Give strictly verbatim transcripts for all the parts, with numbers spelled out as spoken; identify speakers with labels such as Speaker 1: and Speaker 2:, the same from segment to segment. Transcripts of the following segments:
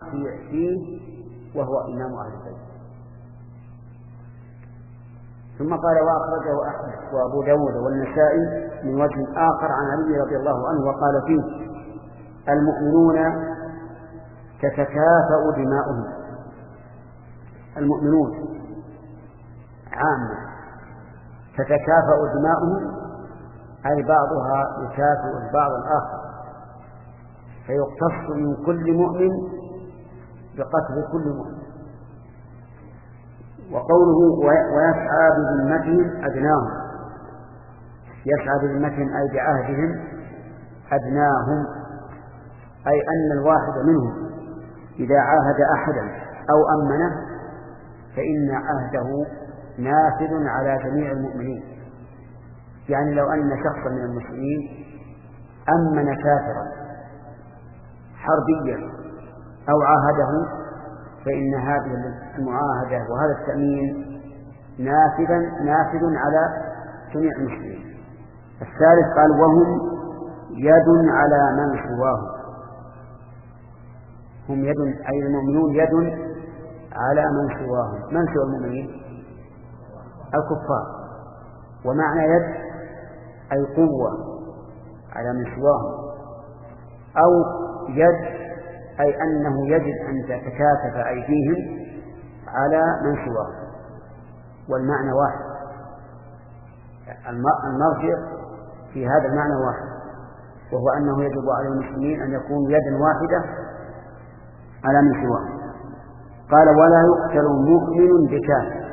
Speaker 1: فيه وهو إمام أهل البيت. ثم قال: وأخرجه أحمد وأبو داود والنسائي من وجه آخر عن علي رضي الله عنه وقال فيه: المؤمنون تتكافأ دماؤهم. المؤمنون عامة تتكافأ دماؤهم، أي بعضها يكافئ البعض الآخر، فيقتص من كل مؤمن بقتل كل مؤمن. وقوله: ويسعى بذمتهم أدناهم، يسعى بذمتهم أي بعهدهم أدناهم، أي أن الواحد منهم إذا عاهد أحدا أو أمنه فإن عهده نافذ على جميع المؤمنين. يعني لو أن شخصا من المسلمين أمن كافرا حربيا أو عاهده فإن هذه المعاهدة وهذا التأمين نافذا نافذ على جميع المسلمين. الثالث قال: وهم يد على من سواهم. هم يد أي المؤمنون يد على من سواهم. من سوى المؤمنين؟ الكفار. ومعنى يد أي قوة على من سواهم، أو يد أي أنه يجب أن تتكاتف أيديهم على من سواهم، والمعنى واحد. المرجع في هذا المعنى واحد، وهو أنه يجب على المسلمين أن يكون يدا واحدة على من سواهم. قال: ولا يقتل مؤمن بكافر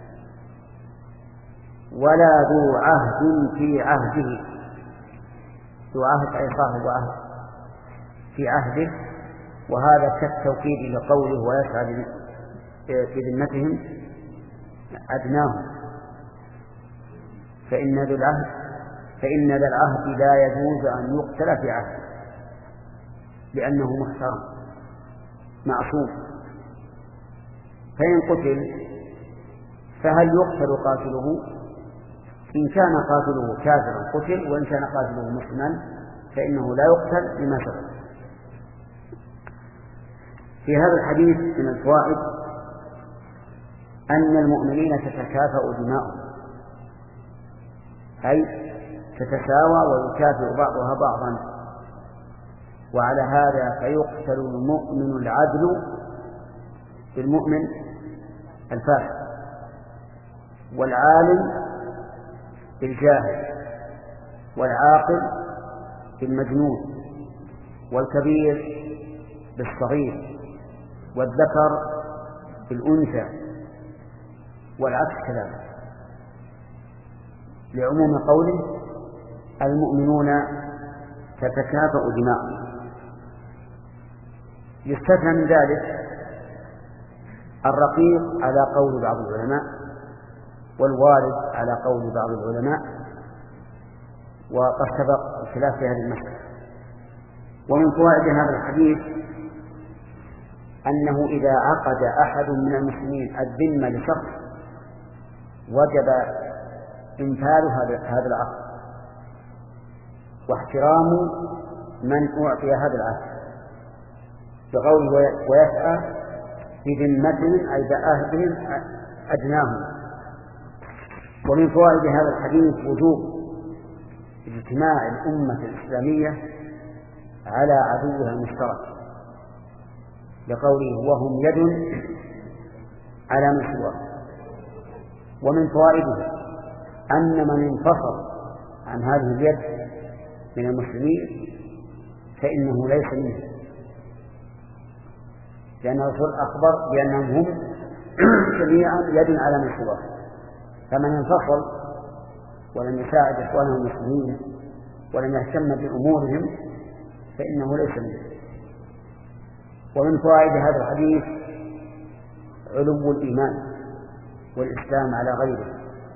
Speaker 1: ولا ذو عهد في عهده. ذو عهد أي صاحب عهد في عهده، وهذا كالتوكيد لقوله: ويسعى بذمتهم أدناهم، فإن ذو العهد فإن ذا العهد لا يجوز أن يقتل في عهده، لأنه محترم معصوم. فإن قتل فهل يقتل قاتله؟ إن كان قاتله كافرا قتل، وإن كان قاتله مسلما فإنه لا يقتل لما سبق. في هذا الحديث من الفوائد أن المؤمنين تتكافأ دماؤهم، أي تتساوى ويكافئ بعضها بعضا. وعلى هذا فيقتل المؤمن العدل بالمؤمن الفاسق، والعالم بالجاهل، والعاقل بالمجنون، والكبير بالصغير، والذكر بالأنثى، والعكس كذلك، لعموم قوله: المؤمنون تتكافأ دماؤهم. يستثنى من ذلك الرقيق على قول بعض العلماء، والوارد على قول بعض العلماء، وقد سبق الخلاف في هذه المسألة. ومن فوائد هذا الحديث أنه إذا عقد أحد من المسلمين الذمة لشخص وجب إنفاذ هذا العقد واحترام من أعطي هذا العهد، بقوله: ويسعى بذمتهم أي بعهدهم أدناهم. ومن فوائد هذا الحديث وجوب اجتماع الأمة الإسلامية على عدوها المشترك، لقوله: وهم يد على من سواهم. ومن فوائده أن من انفصل عن هذه اليد من المسلمين فإنه ليس منه، لأن الرسول أخبر بأنهم هم جميعا يد على من سواهم. فمن انفصل ولم يساعد إخوانه المسلمين ولم يهتم بأمورهم فإنه ليس منه. ومن فوائد هذا الحديث علو الإيمان والإسلام على غيره،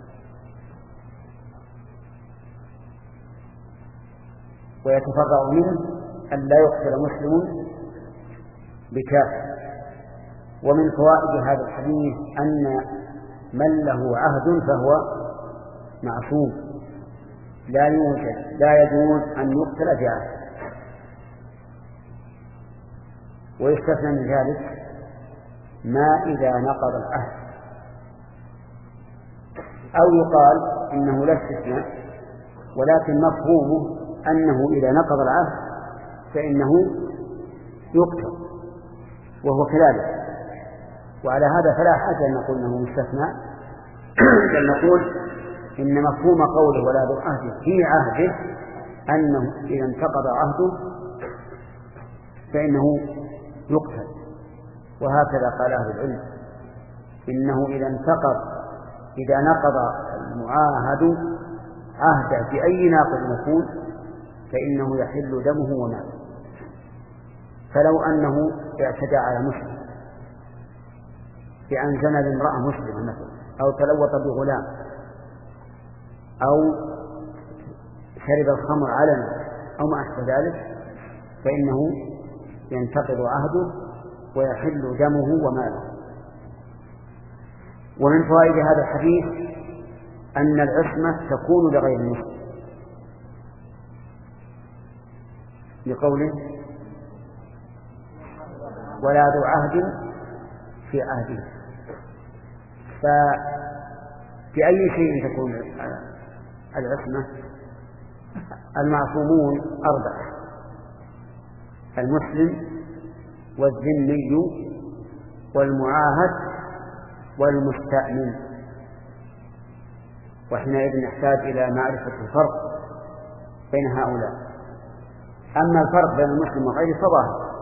Speaker 1: ويتفرع منه أن لا يقتل مسلم بكافر. ومن فوائد هذا الحديث أن من له عهد فهو معصوم، لا يوجد لا يجوز أن يقتل في عهد. ويستثنى من ذلك ما إذا نقض العهد، أو يقال إنه لا استثناء ولكن مفهومه أنه إذا نقض العهد فإنه يقتل، وهو كذلك. وعلى هذا فلا حاجة أن نقول أنه مستثنى، بل نقول إن مفهوم قوله ولا ذو عهد في عهده أنه إذا انتقض عهده فإنه يقتل. وهكذا قال أهل العلم إنه إذا انتقض إذا نقض المعاهد عهده بأي ناقض يكون فإنه يحل دمه وماله. فلو أنه اعتدى على مسلم بأن زنى بامرأة مسلمة مثلا، أو تلوط بغلام، أو شرب الخمر علنا، أو ما أشبه ذلك، فإنه ينتقض عهده ويحل دمه وماله. ومن فوائد هذا الحديث أن العصمة تكون لغير المسلم، لقوله ولا ذو عهد في عهده. فبأي شيء تكون العصمة؟ المعصومون أربعة: المسلم والذمي والمعاهد والمستأمن. وحينئذ نحتاج إلى معرفة الفرق بين هؤلاء. أما الفرق بين المسلم وغيره فظاهر،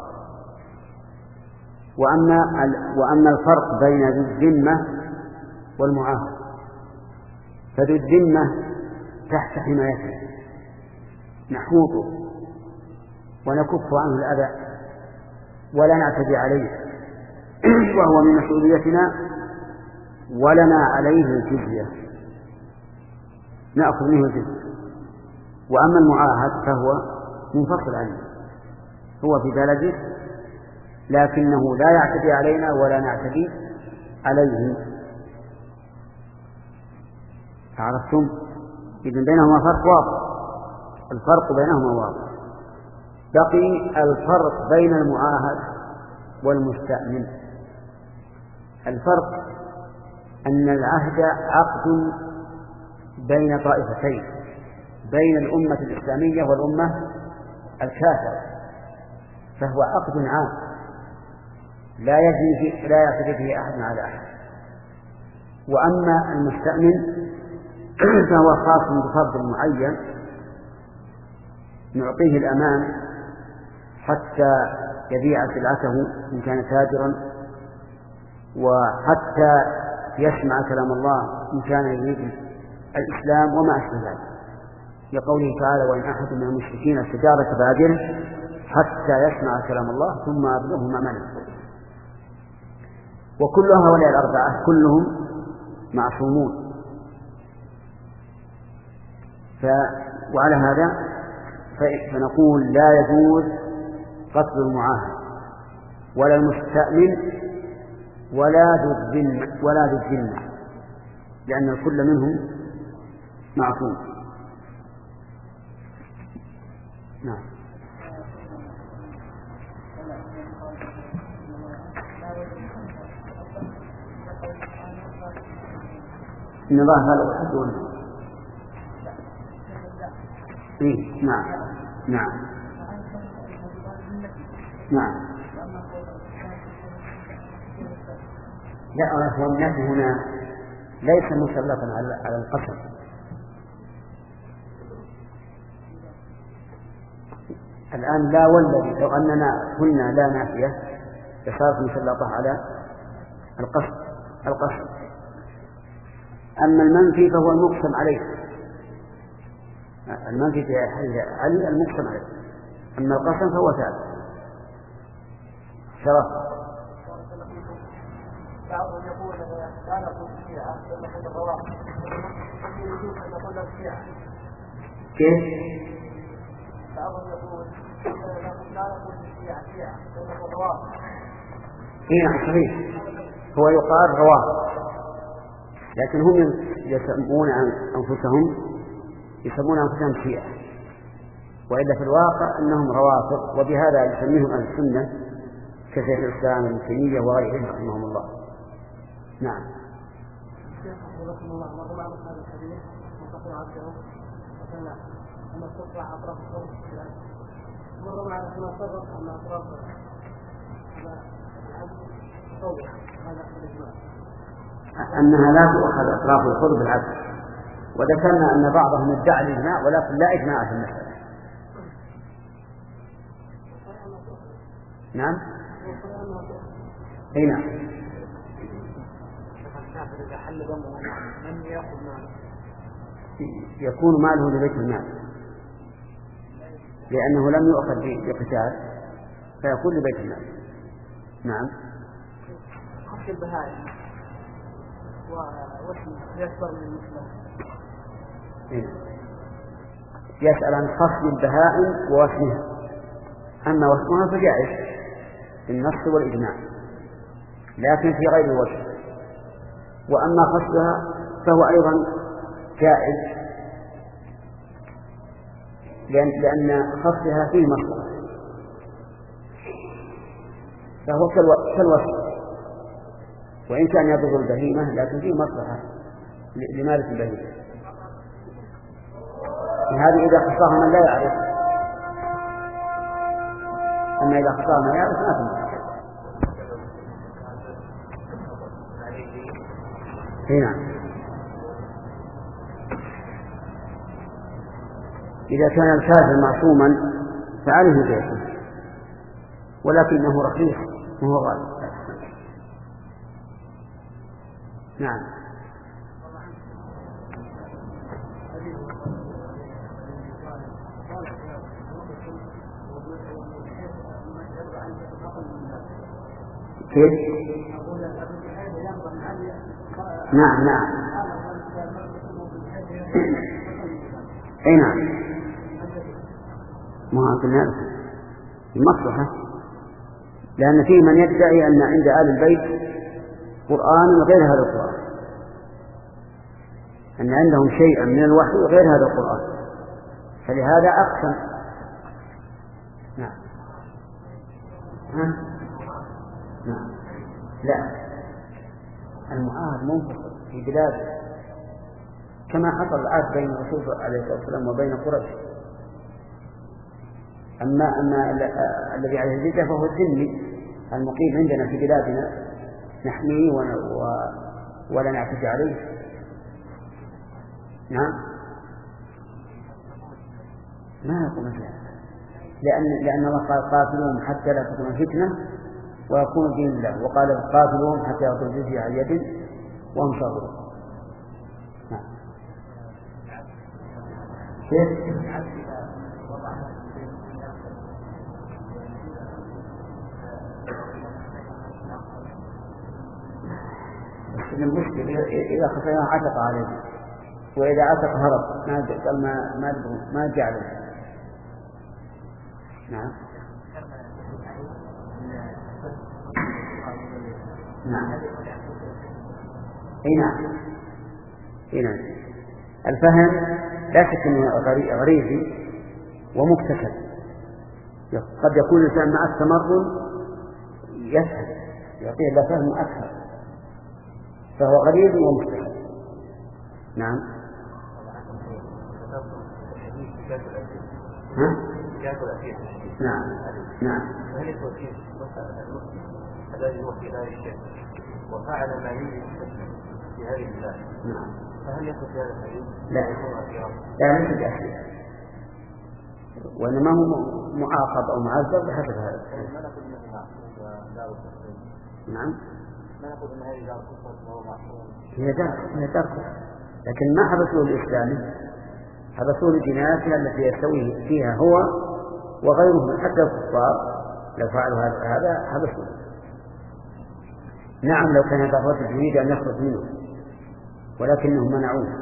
Speaker 1: وأما وأما الفرق بين ذي الذمة والمعاهد فذو الذمة تحت حمايته نحوطه ونكف عنه الأذى ولا نعتدي عليه، وهو من مسؤوليتنا، ولنا عليه الجزية، نأخذ منه الجزية. وأما المعاهد فهو منفصل عنه، هو في بلده لكنه لا يعتدي علينا ولا نعتدي عليه. عرفتم؟ إذن بينهما فرق واضح، الفرق بينهما واضح. بقي الفرق بين المعاهد والمستأمن. الفرق أن العهد عقد بين طائفتين، بين الأمة الإسلامية والأمة الكافرة، فهو عقد عام لا يجري لا يعتدي فيه أحد على أحد. وأما المستأمن فهو خاص بفرد معين نعطيه الأمان حتى يبيع سلعته إن كان تاجرا، وحتى يسمع كلام الله إن كان يريد الإسلام وما أشبه ذلك، لقوله تعالى وإن أحد من المشركين استجارك فأجره حتى يسمع كلام الله ثم أبلغه مأمنه. وكل هؤلاء الأربعة كلهم معصومون. ف... وعلى هذا فنقول لا يجوز قتل المعاهد ولا المستأمن ولا ذو الذمة ولا ذو الذمة، لأن الكل منهم معصوم. نعم. إن الله خلق الحد. إيه نعم نعم نعم. لا، هو النفي هنا ليس مسلطا على القسم، الآن لا والذي، لو أننا قلنا لا نافية فصارت مسلطة على القسم القسم. أما المنفي فهو المقسم عليه، المنفي في علي المقسم عليه، أما القسم فهو ثابت. شرف
Speaker 2: بعضهم يقول لا نقول الشيعة بل نقول الروافض، يجوز أن نقول الشيعة.
Speaker 1: كيف؟
Speaker 2: بعضهم يقول لا نقول الشيعة شيعة بل نقول الروافض.
Speaker 1: إيه صحيح، هو يقال روافض، لكن هم يسمون أنفسهم يسمون أنفسهم شيعة، وإلا في الواقع أنهم روافض. وبهذا يسميهم أهل السنة كشيخ الإسلام ابن تيمية وغيرهم رحمهم الله. نعم.
Speaker 2: الشيخ رحمه الله مر معنا هذا الحديث مستقيم عبده وكان أن تطلع أطراف الصوت مر معنا كما سبق أن أطراف الصوت هذا الإجماع
Speaker 1: أنها لا تؤخذ أطراف الخضر بالعدل، وذكرنا أن بعضهم ادعى الإجماع ولكن لا إجماع في المسألة. نعم. أي نعم. يكون ماله لبيت المال لأنه لم يؤخذ بقتال فيكون لبيت المال. نعم.
Speaker 2: خص البهائم ووسم يكبر من المسلم.
Speaker 1: يسأل عن خص البهائم ووسمها، أما وسمها فجائز بالنص والإجماع لكن في غير الوجه، وأما خصها فهو أيضا جائز لأن, لأن خصها فيه مصلحة فهو كالوسم، وإن كان يضر البهيمة لكن فيه مصلحة لمالك البهيمة. هذه إذا خصاها من لا يعرف، أما إذا خصاها من يعرف ما تنفع. هنا إذا كان الكافر معصوما فعليه بيته، ولكنه رخيص وهو غالب. نعم. كيف؟ نعم نعم. أي نعم. ما قلنا المصلحة، لأن فيه من يدعي أن عند آل البيت قرآن غير هذا القرآن، أن عندهم شيئا من الوحي غير هذا القرآن، فلهذا أقسم. نعم. ها؟ نعم. لا، المعاهد منفصل في بلاده كما حصل العهد بين الرسول عليه الصلاة والسلام وبين قريش. أما أما الذي عليه الجزية فهو الذمي المقيم عندنا في بلادنا نحميه ولا نعتدي عليه. نعم. ما يقوم مثلا، لأن لأن الله قال قاتلوهم حتى لا تكون فتنة ويكون دين الله، وقال قاتلوهم حتى يأخذوا الجزية عن يد وهم صاغرون. نعم. كيف؟ المشكلة إذا خفينا عتق عليه، وإذا عتق هرب ما قال ما ما ما جعله. نعم. نعم. أي نعم. أي نعم. الفهم لا شك أنه غريزي ومكتسب، قد يكون الإنسان مع التمرن يفهم يعطيه له فهم أكثر، فهو غريب ومكتسب. نعم. ها؟ نعم. نعم.
Speaker 3: هل التوكيل الذي هو في دار الشرك وفعل ما يريد في هذه البلاد،
Speaker 1: نعم،
Speaker 3: فهل يدخل في هذا الحديث؟
Speaker 1: لا، لا ليس بأخير، وإنما هو معاقب أو معذب بحسب هذا.
Speaker 3: ما نقول أنه معصوم دار الكفر.
Speaker 1: نعم.
Speaker 3: ما نقول أن هذه دار الكفر وهو معصوم.
Speaker 1: هي دار هي دار كفر، لكن ما حبسوه الإسلامي، حبسوه لجناياتها التي يستوي فيها هو وغيرهم حتى الكفار لو فعلوا هذا حبسوه. نعم، لو كان هذا الرجل يريد أن يخرج منه ولكنهم منعوه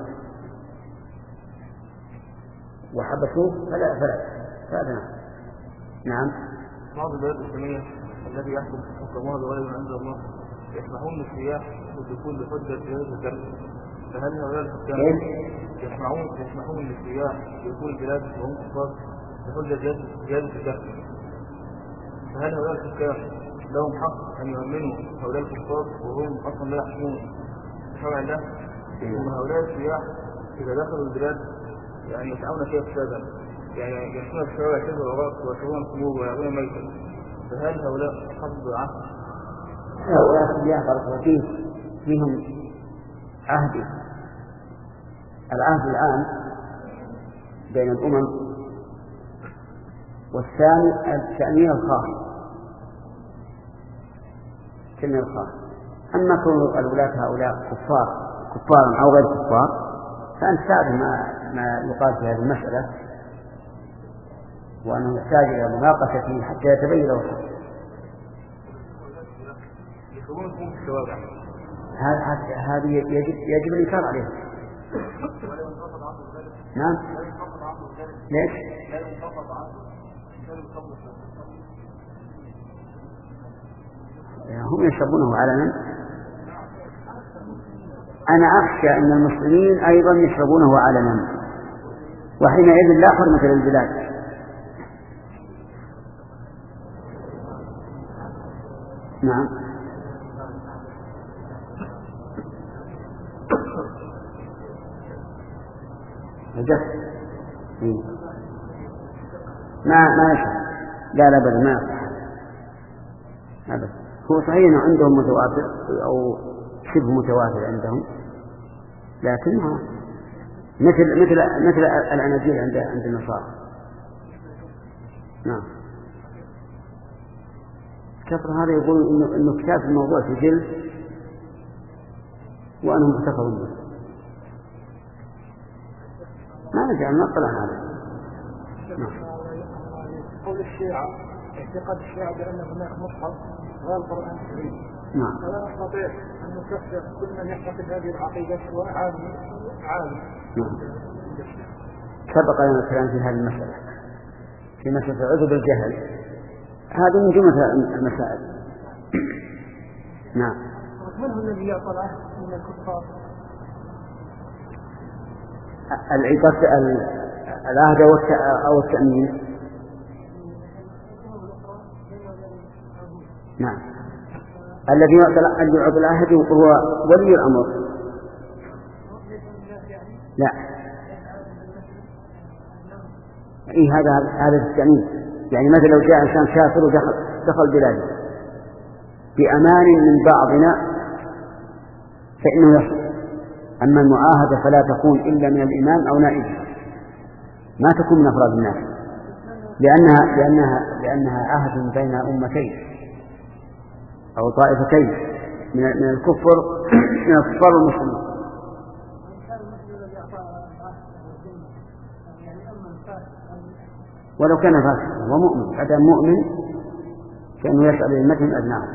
Speaker 1: وحبسوه فلا فلا فلا. نعم.
Speaker 3: بعض البلاد الإسلامية الذي يحكم حكمها بغير من عند الله يسمحون للسياح والدخول بحجة زيادة الدخل، فهل هؤلاء الحكام يسمحون يسمحون للسياح بدخول البلاد وهم كفار بحجة زيادة الدخل، فهل هؤلاء الحكام لهم حق أن يؤمنوا هؤلاء الكفار وهم أصلا لا يحكمون بشرع الله، ثم هؤلاء السياح إذا دخلوا البلاد يعني يسعون فيها فسادا، يعني يمشون في الشوارع كذا العراق ويشربون الخمور ويلعبون ميتا، فهل هؤلاء أصحاب العهد؟
Speaker 1: هؤلاء السياح بارك فيه فيهم عهد، العهد العام بين الأمم، والثاني التأمين الخاص التأمين الخاص. أما كون الولاة هؤلاء كفار كفار أو غير كفار فأنت تعرف ما ما يقال في هذه المسألة، وأنه يحتاج إلى مناقشة حتى يتبين له الحق. هذه يجب يجب الإنكار عليها. نعم. ليش؟ هم يشربونه علنا. أنا أخشى أن المسلمين أيضا يشربونه علنا، وحينئذ لا حرمة للبلاد. نعم. الجهل ما ما يشرب، لا لا بل ما يصح أبدا. هو صحيح أنه عندهم متواتر أو شبه متواتر عندهم، لكنها مثل مثل مثل الأناجيل عند عند النصارى. نعم. كفر هذا يقول إنه إنه كتاب الموضوع في جلد وأنا محتفظ به. ما نجعل نطلع هذا. نعم.
Speaker 2: قول الشيعة اعتقاد الشيعة بأن هناك مصحف غير القرآن الكريم.
Speaker 1: نعم.
Speaker 2: فلا نستطيع أن نكفر كل من يعتقد هذه العقيدة سواء عالم عالم.
Speaker 1: نعم. سبق لنا الكلام في هذه المسألة، في مسألة عذر بالجهل، هذه من جملة المسائل. نعم.
Speaker 2: من هو الذي يعطى العهد من الكفار؟
Speaker 1: العهد أو التأمين. نعم. الذي يعطى العهد هو ولي الأمر. لا. إيه هذا هذا التأمين، يعني مثلا لو جاء إنسان كافر ودخل دخل بلاده بأمان من بعضنا فإنه يصل. أما المعاهدة فلا تكون إلا من الإمام أو نائبه، ما تكون من أفراد الناس، لأنها لأنها لأنها عهد بين أمتين أو طائفتين من من الكفر من الكفار والمسلمين. ولو كان فاسقا ومؤمن، هذا مؤمن فإنه يسأل لأمتهم أبنائهم.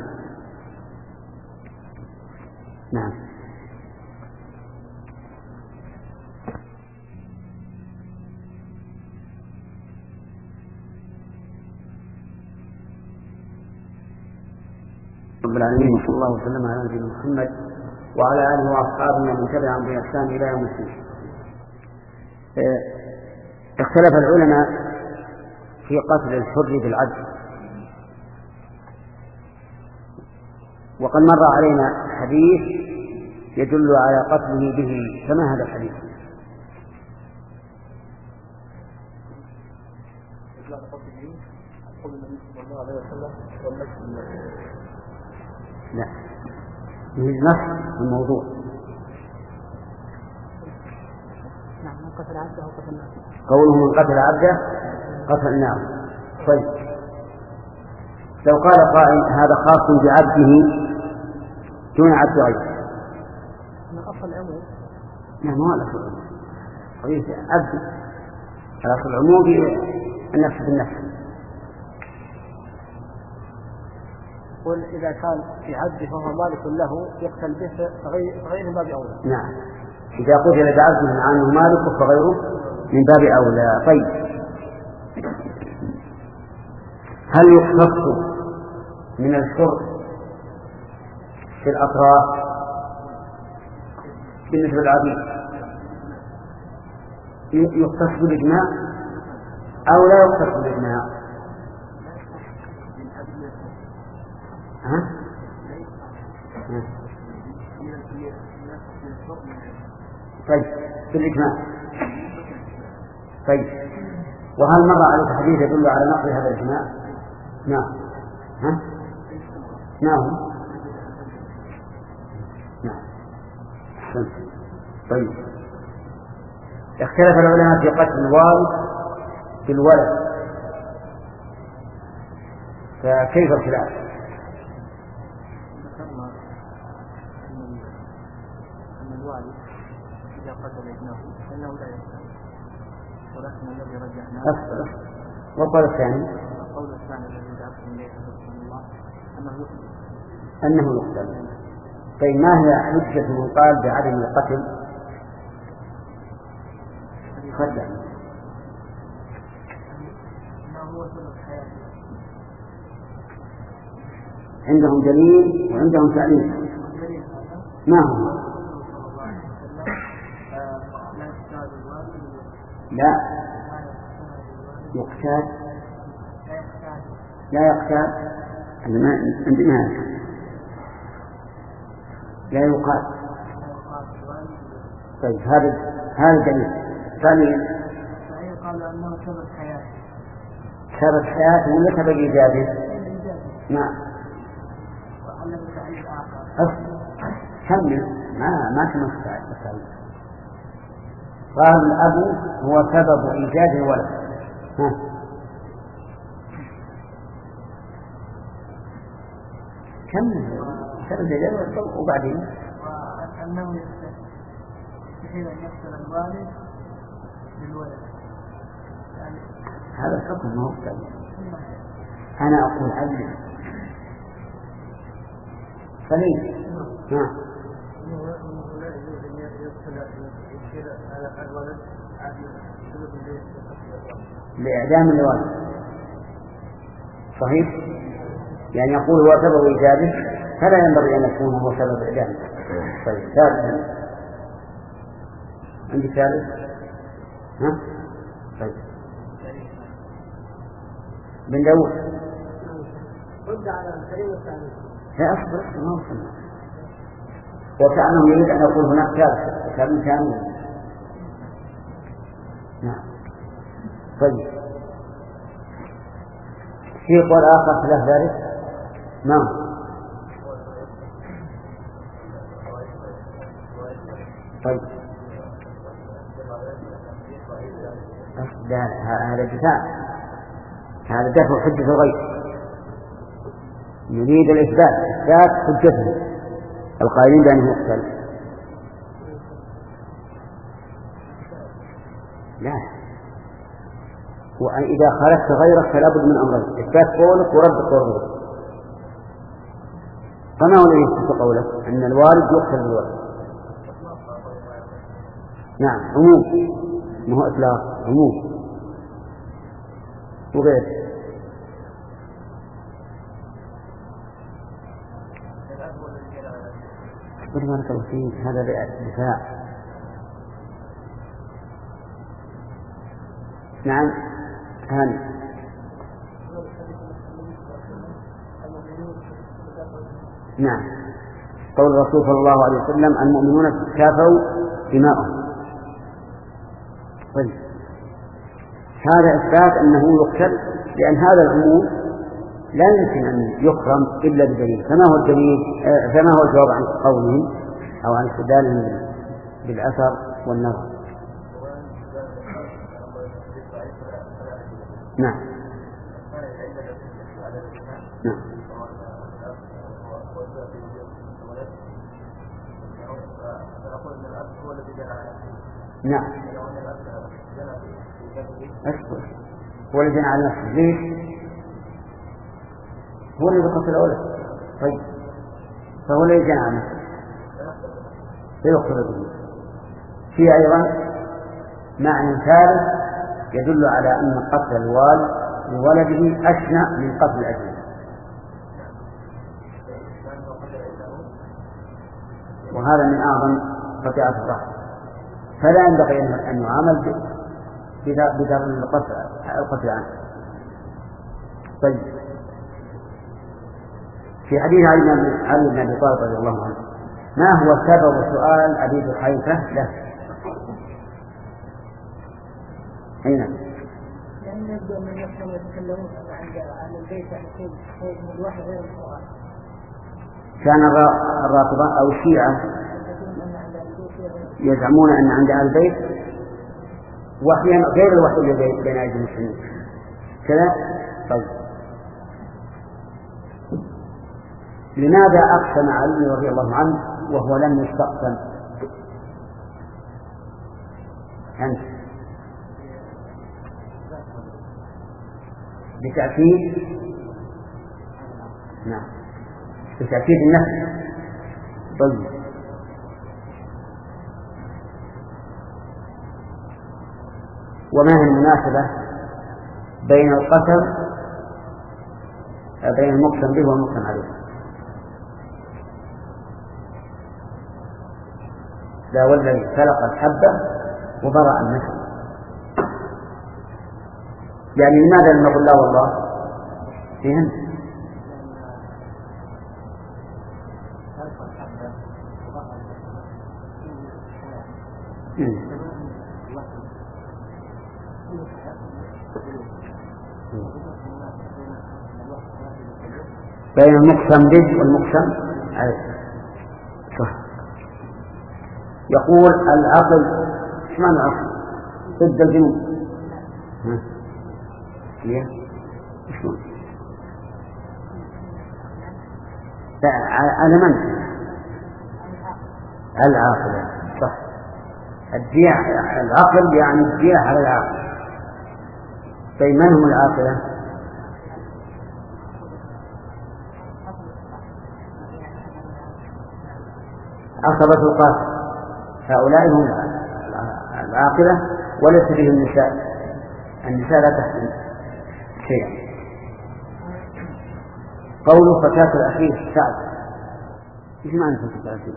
Speaker 1: نعم. رب العالمين، صلى الله وسلم على نبينا محمد وعلى آله وأصحابه ومن تبعهم بإحسان إلى يوم الدين. اختلف العلماء في قتل الحر بالعدل، وقد مر علينا حديث يدل على قتله به، كما هذا الحديث. لا، هي نص الموضوع.
Speaker 2: نعم. من قتل عبده قتلناه.
Speaker 1: قوله من قتل عبده قتلناه. طيب، لو قال قائل هذا خاص بعبده دون عبد غيره.
Speaker 2: من أصل العموم.
Speaker 1: نعم، هو الأصل العموم. قضية عبد، الأصل العموم النفس بالنفس.
Speaker 2: قل إذا كان في عبده فهو مالك له يقتل به فغيره من باب أولى.
Speaker 1: نعم، إذا قتل بعبده مع أنه مالك فغيره من باب أولى. طيب، هل يختص من الحر في الأطراف بالنسبة للعبيد يختص بالإجماع أو لا يختص بالإجماع؟ ها؟ ها. طيب في الإجماع. طيب وهل مر على حديث يدل على نقض هذا الإجماع؟ نعم. ها؟ نعم. نعم. طيب اختلف العلماء في قتل الوالد بالولد، فكيف الخلاف؟
Speaker 2: ذكرنا أن الوالد إذا قتل ابنه فإنه لا يقتل، ولكن الذي رجحناه
Speaker 1: والقول الثاني
Speaker 2: القول الثاني الذي ذهبت إليه رحمه الله أنه يقتل
Speaker 1: أنه يقتل. طيب ما هي حجة من قال بعدم القتل؟ خلع عندهم دليل وعندهم تعليل. ما هو؟ لا يقتاد لا يقتاد عندنا لا يقال. طيب هذا هذا دليل. ثانيا
Speaker 2: قال أنه سبب حياته
Speaker 1: سبب حياته ولا سبب إيجاده؟ نعم. كمل ما ما كملت التعليل. قال الأب هو سبب إيجاد الولد. ها كمل سبب إيجاد الولد وبعدين
Speaker 2: وأنه يستحيل أن يقتل الوالد بالولد. يعني
Speaker 1: هذا الحكم ما هو التعليل. أنا أقول عدل سليم. ها لإعدام الوالد صحيح، يعني يقول هو سبب إيجاده فلا ينبغي أن يكون هو سبب إعدامه. طيب ثالثا عندي ثالث. ها طيب بن داود
Speaker 2: رد على الكريم الثاني.
Speaker 1: لا أصبر ما وصلنا وكأنه يريد أن يقول هناك ثالث كان ثاني. نعم. طيب في قول آخر خلاف ذلك. نعم. طيب هذا دفاع، هذا دفع حجة الغير، يريد الإثبات إثبات حجته القائلين بأنه يقتل. لا وإذا خالفت غيرك فلا بد من أمرين: إثبات قولك ورد قولك. فما هو الذي يثبت قولك؟ أن الوالد يقتل بالولد. نعم عموم، ما هو إطلاق، عموم وغير. بارك الله فيك هذا دفاع. نعم هاني. نعم قول الرسول صلى الله عليه وسلم المؤمنون تكافوا دماءهم. طيب هذا إثبات أنه يقتل، لأن هذا العموم لا يمكن أن يكرم إلا بدليل. فما هو الدليل؟ فما هو الجواب عن قولهم أو عن استدلالهم بالأثر والنظر؟ نعم نعم نعم أشكر هو الذي جنى على نفسه. ليش؟ هو الذي قتل أوله. طيب فهو الذي جنى على نفسه فيقتل به. في أيضا معنى ثالث يدل على أن قتل الوالد لولده أشنع من قتل الأجنبي، وهذا من أعظم قطيعة الرحم، فلا ينبغي أن يعامل بدار القتل عنه. طيب في في حديث علي بن علي بن أبي طالب رضي الله عنه: ما هو سبب سؤال أبي جحيفة له؟ أين؟
Speaker 2: لأن يبدو أن الناس يتكلمون عن البيت عن كل شيء من الوحي غير القرآن.
Speaker 1: كان الرافضة أو الشيعة يزعمون أن عند أهل البيت وحيا غير الوحي الذي بين أيدي المسلمين كذا. طيب، لماذا أقسم علي رضي الله عنه وهو لم يستقسم؟ أنت بتأكيد، نعم، بتأكيد النفس. طيب، وما هي المناسبة بين القسم بين المقسم به والمقسم عليه؟ لا، والذي خلق الحبة وبرأ النسل. يعني لماذا لم نقل لا والله؟ فهم؟ بين المقسم به والمقسم عليه. صح. يقول العقل، ايش معنى العقل؟ ضد الجنون. ليه؟ ايش معنى؟ على من؟ العاقل. صح. الجيع، العقل يعني الجيع على العاقل. طيب، من هم العاقلة؟ عصبة القاتل، هؤلاء هم العاقلة، وليس فيهم النساء. النساء لا تحمل شيئا. قوله فتاة الأخير سعد، ايش معنى فتاة الأخير؟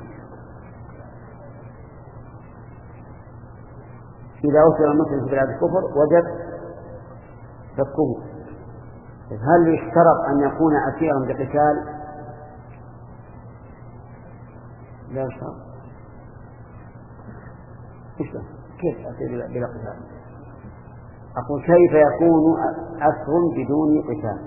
Speaker 1: إذا أسر المسلم في بلاد الكفر وجب فكه. هل يشترط أن يكون أسيرا بقتال؟ لا يشترط. كيف أسير بلا قتال؟ أقول كيف يكون أسر بدون قتال؟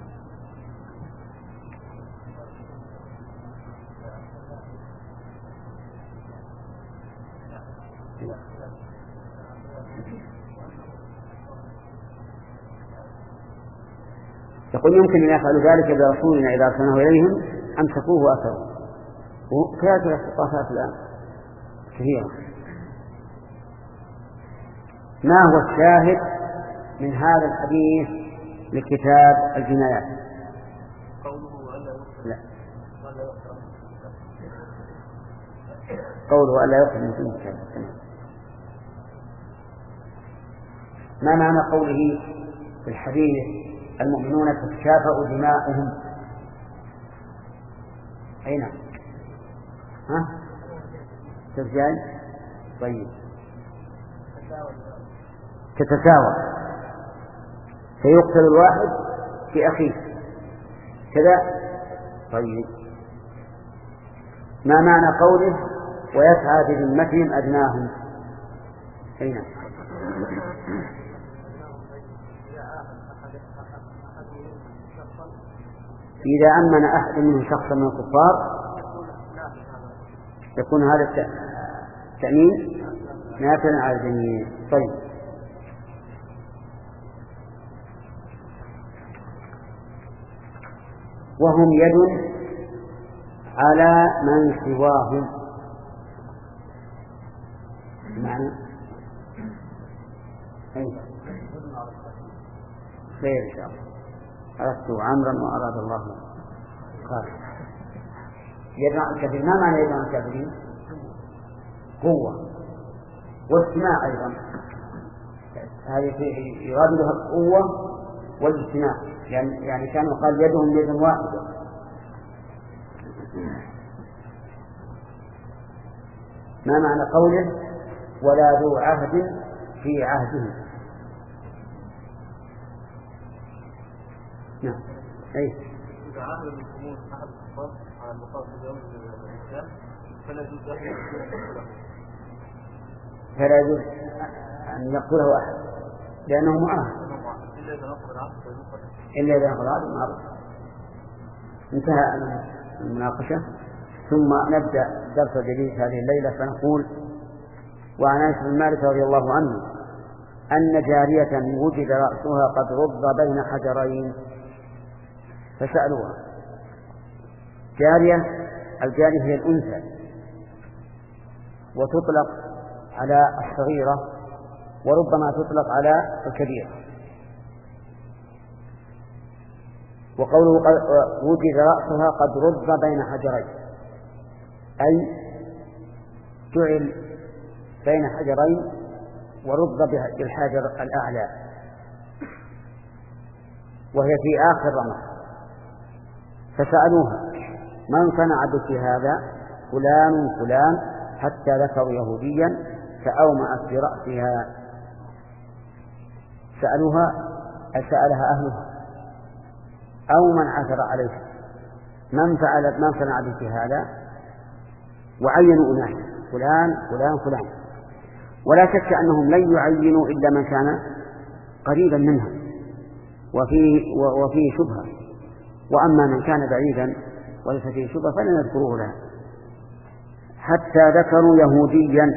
Speaker 1: يقول يمكن أن يفعل ذلك برسولنا إذا أرسلناه إليهم أمسكوه وأسروه. وكذلك الاختصاصات الآن كثيرة. ما هو الشاهد من هذا الحديث لكتاب الجنايات؟ لا، قوله ألا يقتل المسلم بالسيف. ما معنى قوله في الحديث المؤمنون تتكافأ دماؤهم؟ أين؟ ها؟ تسجل؟ طيب، تتساوى، فيقتل الواحد في أخيه كذا. طيب، ما معنى قوله ويسعى بذمتهم أدناهم؟ أين؟ إذا أمن أحد منهم شخصا من الكفار يكون هذا التأمين نافلا على الجميع. طيب، وهم يد على من سواهم، معنى أي خير إن شاء الله. أردت عمرا وأراد الله قال يدعى الكافرين. ما معنى يدعى الكافرين؟ قوة واجتماع أيضا، هذه يرادها القوة والاجتماع، يعني يعني كان قال يدهم يد واحدة. ما معنى قوله ولا ذو عهد في عهده؟ نعم، أي
Speaker 3: إذا عامل المسلمون أحد الكفار على البقاء في دولة الإسلام فلا يجوز له
Speaker 1: فلا يجوز أن يقتله أحد لأنه معاهد
Speaker 3: إلا إذا نقض العهد فيقتل
Speaker 1: إلا إذا نقض العهد معروف. انتهى المناقشة. ثم نبدأ درس جديد هذه الليلة فنقول: وعن أنس بن مالك رضي الله عنه أن جارية وجد رأسها قد رد بين حجرين فسألوها. جارية الجارية هي الأنثى وتطلق على الصغيرة وربما تطلق على الكبيرة. وقوله وجد رأسها قد رد بين حجرين أي جعل بين حجرين ورد بالحجر الأعلى وهي في آخر رمح. فسألوها: من صنع بك هذا؟ فلان فلان، حتى ذكروا يهوديا فأومأت برأسها. سألوها: أسألها أهلها أو من عثر عليها؟ من فعل من صنع بك هذا؟ وعينوا أناس فلان فلان فلان، ولا شك أنهم لن يعينوا إلا من كان قريبا منها وفيه, وفيه شبهة، وأما من كان بعيدا وليس فيه شبهة فلن يذكروه لها. حتى ذكروا يهوديا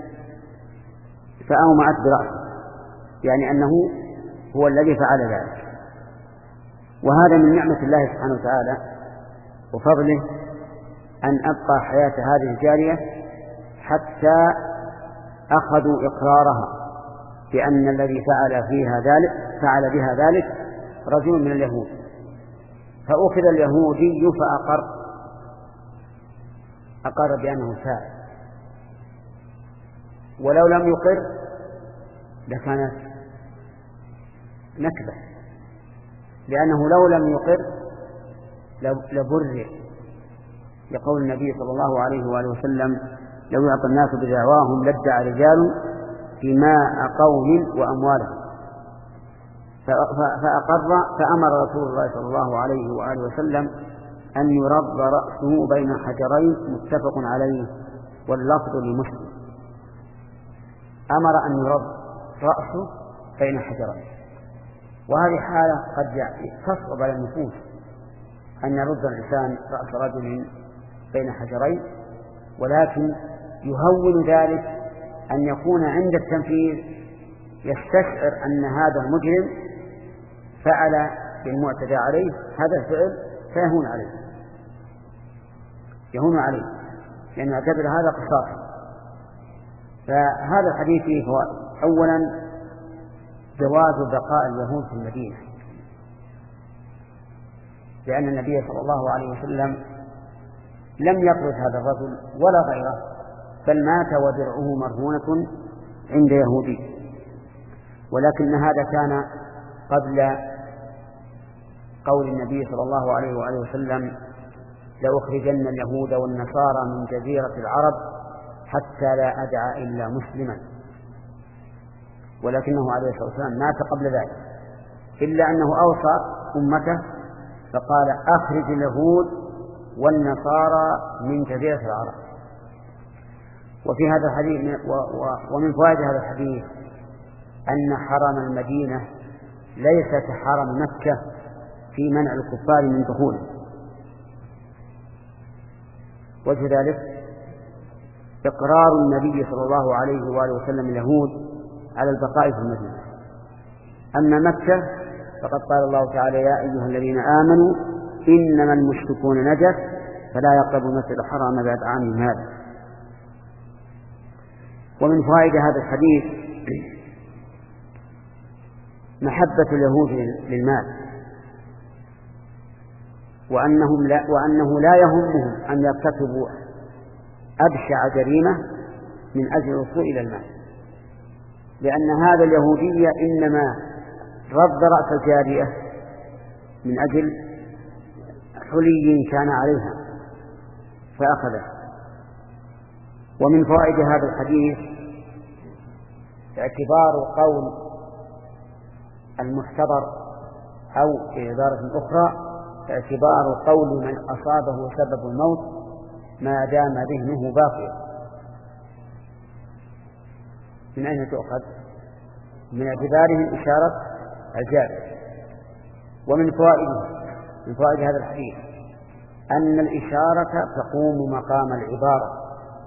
Speaker 1: فأومأت برأسه، يعني أنه هو الذي فعل ذلك. وهذا من نعمة الله سبحانه وتعالى وفضله أن أبقى حياة هذه الجارية حتى أخذوا إقرارها بأن الذي فعل فيها ذلك فعل بها ذلك رجل من اليهود، فأخذ اليهودي فأقر أقر بأنه فاعل، ولو لم يقر لكانت نكبة، لأنه لو لم يقر لبرئ، يقول النبي صلى الله عليه وآله وسلم: لو يعطى الناس بدعواهم لادعى رجال دماء قوم وأموالهم. فأقر، فأمر رسول الله صلى الله عليه وآله وسلم أن يرد رأسه بين حجرين، متفق عليه واللفظ لمسلم. أمر أن يرد رأسه بين حجرين، وهذه حالة قد تصعب على النفوس أن يرد الإنسان رأس رجل بين حجرين، ولكن يهون ذلك أن يكون عند التنفيذ يستشعر أن هذا المجرم فعل بالمعتدى عليه هذا الفعل فيهون عليه يهون عليه لأنه يعتبر هذا قصاصا. فهذا الحديث فيه فوائد. أولا جواز بقاء اليهود في المدينة، لأن النبي صلى الله عليه وسلم لم يطرد هذا الرجل ولا غيره، بل مات ودرعه مرهونة عند يهودي، ولكن هذا كان قبل قول النبي صلى الله عليه وآله وسلم: لأخرجن اليهود والنصارى من جزيرة العرب حتى لا أدع إلا مسلما. ولكنه عليه الصلاة والسلام مات قبل ذلك، إلا أنه أوصى أمته فقال: أخرج اليهود والنصارى من جزيرة العرب. وفي هذا الحديث ومن فوائد هذا الحديث أن حرم المدينة ليس كحرم مكة في منع الكفار من دخوله. وجه ذلك إقرار النبي صلى الله عليه وآله وسلم اليهود على البقاء في المدينة. أما مكة فقد قال الله تعالى: يا أيها الذين آمنوا إنما المشركون نجس فلا يقربوا المسجد الحرام بعد عامهم هذا. ومن فوائد هذا الحديث محبة اليهود للمال، وأنهم لا وأنه لا يهمهم أن يرتكبوا أبشع جريمة من أجل الوصول إلى المال، لأن هذا اليهودي إنما رد رأس الجارية من أجل حلي كان عليها فأخذه. ومن فوائد هذا الحديث اعتبار قول المحتضر أو في عبارة أخرى اعتبار قول من أصابه سبب الموت ما دام ذهنه باقيا. من أين تؤخذ؟ من اعتباره الإشارة الجارية. ومن فوائده من فوائد هذا الحديث أن الإشارة تقوم مقام العبارة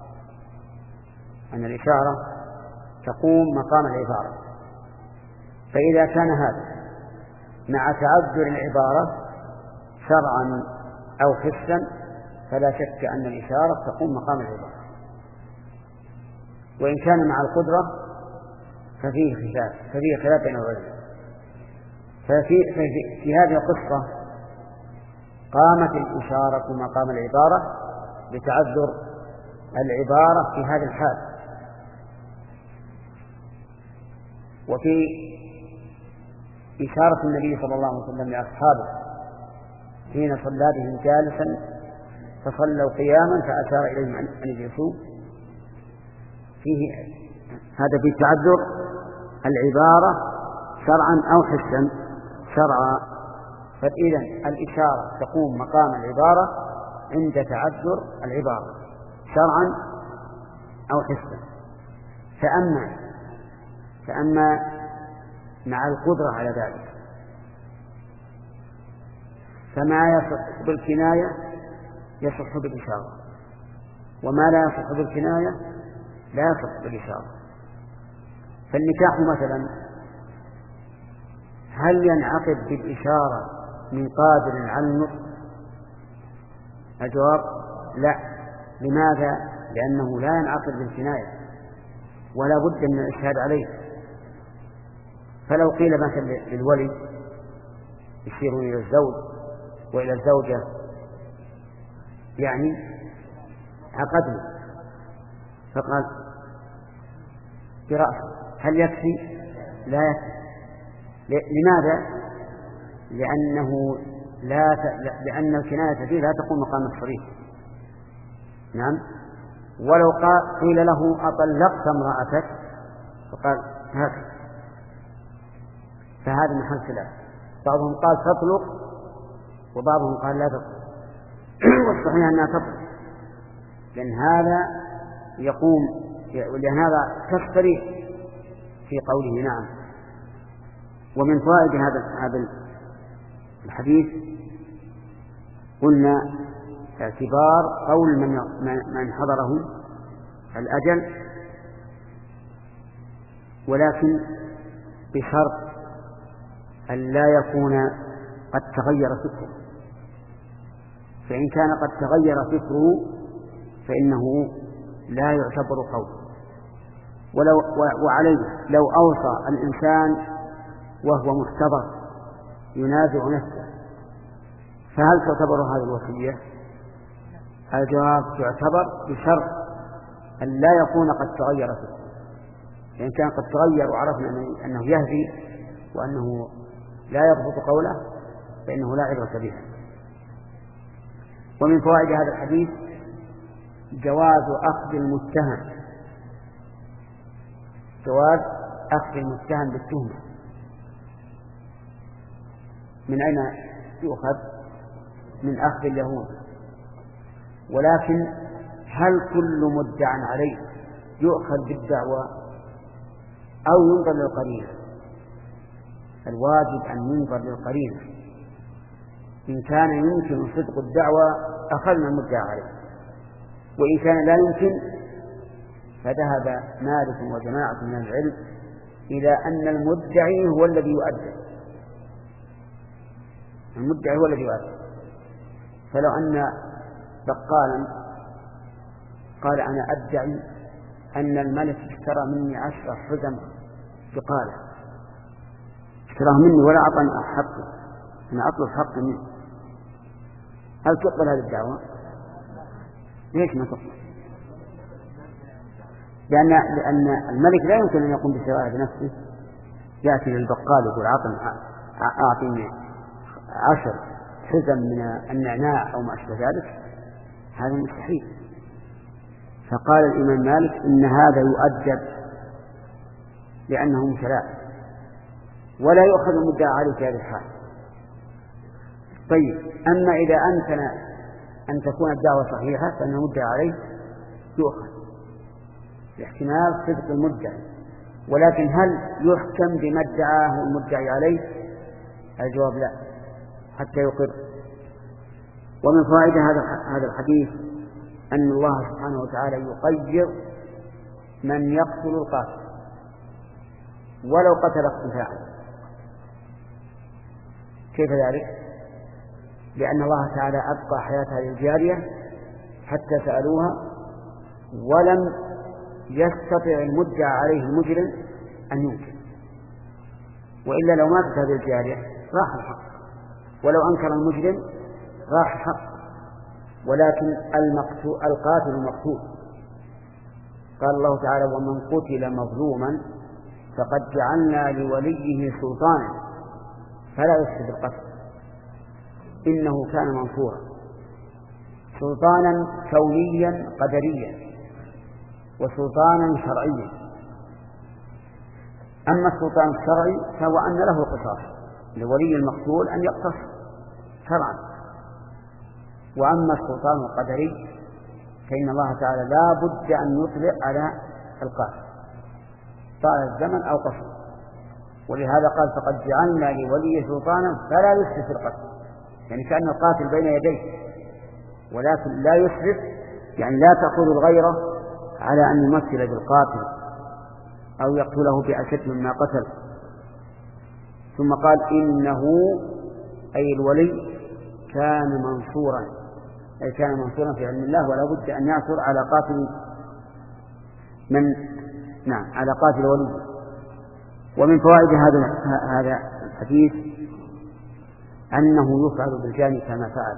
Speaker 1: أن الإشارة تقوم مقام العبارة. فإذا كان هذا مع تعذر العبارة شرعا أو حسا فلا شك أن الإشارة تقوم مقام العبارة. وإن كان مع القدرة ففيه خلاف ففيه خلاف بين العلماء. ففي في, في هذه القصة قامت الإشارة مقام العبارة بتعذر العبارة في هذا الحال. وفي إشارة النبي صلى الله عليه وسلم لأصحابه حين صلى بهم جالسا فصلوا قياما فأشار إليهم أن يجلسوا فيه هذا في تعذر العبارة شرعا أو حسا شرعا. فإذا الإشارة تقوم مقام العبارة عند تعذر العبارة شرعا أو حسا. فأما فأما مع القدرة على ذلك فما يصح بالكناية يصح بالإشارة، وما لا يصح بالكناية لا يصح بالإشارة. فالنكاح مثلا هل ينعقد بالإشارة من قادر على النطق؟ الجواب لا. لماذا؟ لأنه لا ينعقد بالكناية ولا بد من الإشهاد عليه. فلو قيل مثلا للولي يشير إلى الزوج وإلى الزوجة يعني عقدنا فقال برأسه هل يكفي؟ لا يكفي. لماذا؟ لأنه لا ت... لأن الكناية فيه لا تقوم مقام الصريح. نعم. ولو قال قيل له أطلقت امرأتك فقال هكذا فهذا محل خلاف. بعضهم قال تطلق وبعضهم قال لا تطلق. والصحيح أنها تطلق لأن هذا يقوم لأن هذا كالصريح في قوله نعم. ومن فوائد هذا هذا الحديث قلنا اعتبار قول من من حضره الأجل، ولكن بشرط أن لا يكون قد تغير فكره. فإن كان قد تغير فكره فإنه لا يعتبر قوله. ولو وعليه لو أوصى الإنسان وهو محتضر ينازع نفسه فهل تعتبر هذه الوصية؟ الجواب تعتبر بشرط أن لا يكون قد تغير فكره. لأن كان قد تغير وعرفنا أنه يهدي وأنه لا يضبط قوله فإنه لا عبرة به. ومن فوائد هذا الحديث جواز أخذ المتهم جواز أخذ المتهم بالتهمة. من أين يؤخذ؟ من أخذ اليهود. ولكن هل كل مدع عليه يؤخذ بالدعوى أو ينظر للقرينة؟ الواجب أن ينظر للقرينة. إن كان يمكن صدق الدعوى أخذنا المدعى عليه، وإن كان لا يمكن فذهب مالك وجماعة من العلم إلى أن المدعي هو الذي يؤدي المدعي هو الذي يؤدي. فلو أن بقالا قال أنا أدعي أن الملك اشترى مني عشرة حزم بقالة، اشتراه مني ولا أعطاني حقه، أنا أطلب حقه منه، هل تقبل هذه الدعوة؟ ليش ما تقبل؟ لأن لأن الملك لا يمكن أن يقوم بشراء بنفسه، يأتي للبقال يقول أعطني أعطني عشر حزم من النعناع أو ما أشبه ذلك، هذا مستحيل. فقال الإمام مالك إن هذا يؤدب لأنه مشراء ولا يؤخذ المدعى عليه في هذه الحال. طيب، أما إذا أمكن أن تكون الدعوة صحيحة فإن المدعي عليه يؤخذ باحتمال صدق المدعي، ولكن هل يحكم بما ادعاه المدعي عليه؟ الجواب لا، حتى يقر. ومن فوائد هذا الحديث أن الله سبحانه وتعالى يقيض من يقتل القاتل ولو قتل اختفاء. كيف ذلك؟ لأن الله تعالى أبقى حياة هذه الجارية حتى سألوها ولم يستطع المدعى عليه المجرم أن ينكر، وإلا لو ماتت هذه الجارية راح الحق، ولو أنكر المجرم راح الحق، ولكن المقتول القاتل مقتول. قال الله تعالى: ومن قتل مظلوما فقد جعلنا لوليه سلطانا فلا يفسد القتل إنه كان منصورا. سلطانا كونيا قدريا وسلطانا شرعيا. أما السلطان الشرعي فهو أن له قصاص لولي المقتول أن يقتص شرعا، وأما السلطان القدري فإن الله تعالى لا بد أن يطلع على القاتل طال الزمن أو قصر، ولهذا قال: فقد جعلنا لولي سلطانا فلا يسرف في القتل، يعني كأن القاتل بين يديه ولكن لا يسرف، يعني لا تأخذ الغيرة على أن يمثل بالقاتل أو يقتله بأشد مما قتل. ثم قال: إنه أي الولي كان منصورا، أي كان منصورا في علم الله، ولا بد أن يعثر على قاتل من نعم على قاتل ولي. ومن فوائد هذا هذا الحديث أنه يفعل بالجاني كما فعل،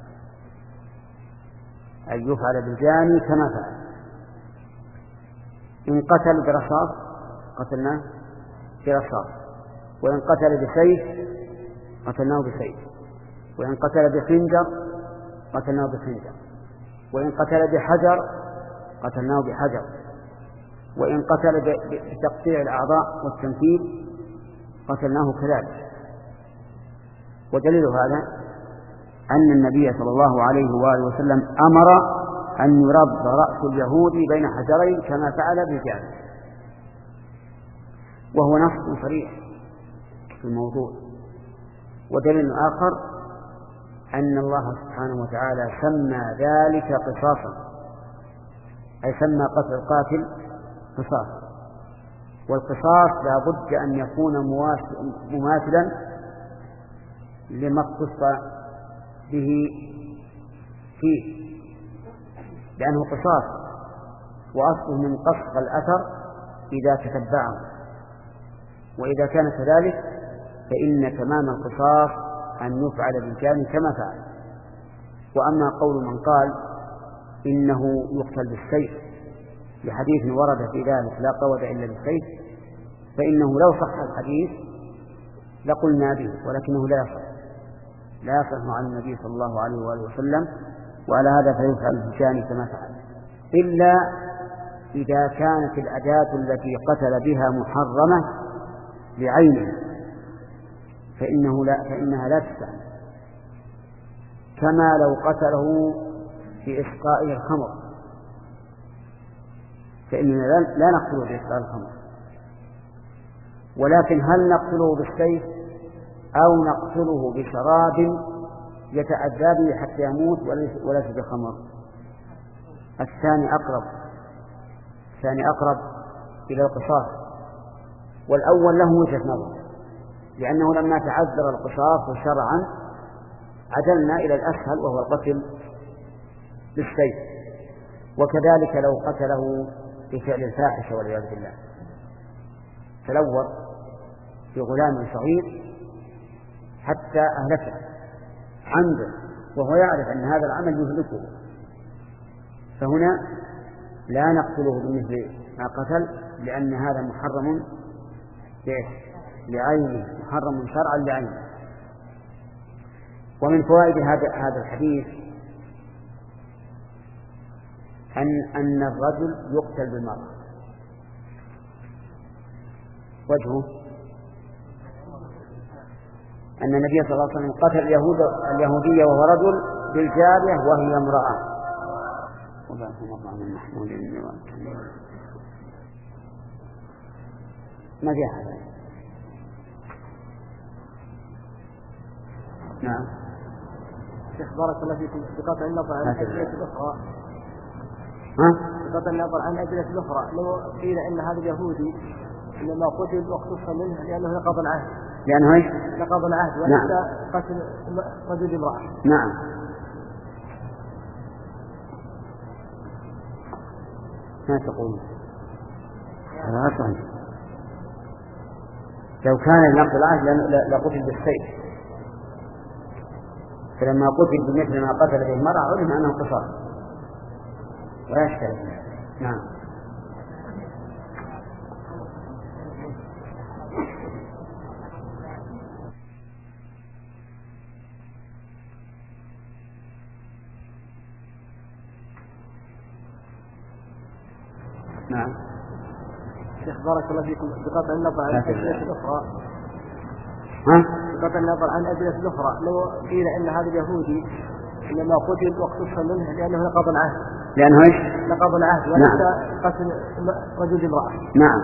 Speaker 1: أي يفعل بالجاني كما فعل. إن قتل برصاص قتلناه برصاص، وإن قتل بسيف قتلناه بسيف، وإن قتل بخنجر قتلناه بخنجر، وإن قتل بحجر قتلناه بحجر، وإن قتل بتقطيع الأعضاء والتمثيل قتلناه كذلك. ودليل هذا أن النبي صلى الله عليه وآله وسلم أمر أن يربط رأس اليهودي بين حجرين كما فعل بالجاني، وهو نص صريح في الموضوع. ودليل آخر أن الله سبحانه وتعالى سمى ذلك قصاصا، أي سمى قتل القاتل قصاصا، والقصاص لا بد أن يكون مماثلا لما اختص به فيه، لأنه قصاص وأصله من قص الأثر إذا تتبعه، وإذا كان كذلك فإن تمام القصاص أن يفعل بالجاني كما فعل. وأما قول من قال إنه يقتل بالسيف لحديث ورد في ذلك لا قوة إلا بالسيف، فإنه لو صح الحديث لقلنا به، ولكنه لا يصح لا يصح عن النبي صلى الله عليه وآله وسلم، وعلى هذا فيفعل بالجاني كما فعل، إلا إذا كانت الأداة التي قتل بها محرمة بعينه فإنه لا فإنها لا تستعمل، كما لو قتله في إسقاء الخمر فإننا لا نقتله بإسقاء الخمر، ولكن هل نقتله بالسيف أو نقتله بشراب يتأذى به حتى يموت وليس بخمر؟ الثاني أقرب الثاني أقرب إلى القصاص، والأول له وجهة نظر، لأنه لما تعذر القصاص شرعا عدلنا إلى الأسهل وهو القتل بالسيف، وكذلك لو قتله بفعل الفاحشة والعياذ بالله، تلوث في غلام صغير حتى أهلكه عمدا وهو يعرف أن هذا العمل يهلكه، فهنا لا نقتله بمثل ما قتل، لأن هذا محرم لعينه، محرم شرعا لعينه. ومن فوائد هذا هذا الحديث أن أن الرجل يقتل بالمرأة. وجهه أن النبي صلى الله عليه وسلم قتل اليهود اليهودية وهو رجل بالجارية وهي امرأة. ما في هذا. نعم.
Speaker 2: شيخ بارك الله فيكم بقطع النظر عن الأدلة الأخرى.
Speaker 1: ها؟
Speaker 2: بقطع النظر عن الأدلة الأخرى لو قيل إن هذا اليهودي إنما قتل واختص منه لأنه نقض العهد.
Speaker 1: لأنه إيش؟
Speaker 2: نقض العهد وليس نعم. قتل رجل امرأة.
Speaker 1: نعم. ما تقول؟ هذا صحيح. لو كان نقض العهد لقتل بالسيف، فلما قتل بمثل ما قتل به المرأة علم أنه قصاص ولا إشكال فيه. نعم. نعم.
Speaker 2: شيخ بارك الله فيكم بقطع النظر عن الأدلة الأخرى.
Speaker 1: ها؟
Speaker 2: بقطع النظر عن الأدلة الأخرى لو قيل إن هذا اليهودي إنما قتل واختص منه لأنه نقض العهد.
Speaker 1: لأنه إيش؟
Speaker 2: نقض العهد وليس
Speaker 1: نعم.
Speaker 2: قتل رجل امرأة.
Speaker 1: نعم.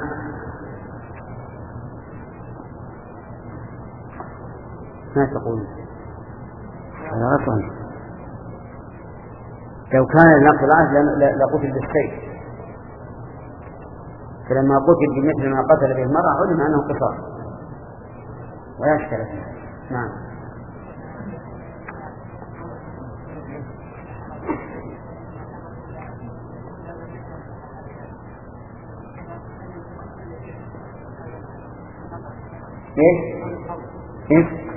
Speaker 1: ما تقول؟ هذا صحيح. لو كان نقض العهد لقتل بالسيف، فلما قتل بمثل ما قتل به المرأة علم أنه قصاص ولا إشكال فيه. نعم. ايش؟ ايش؟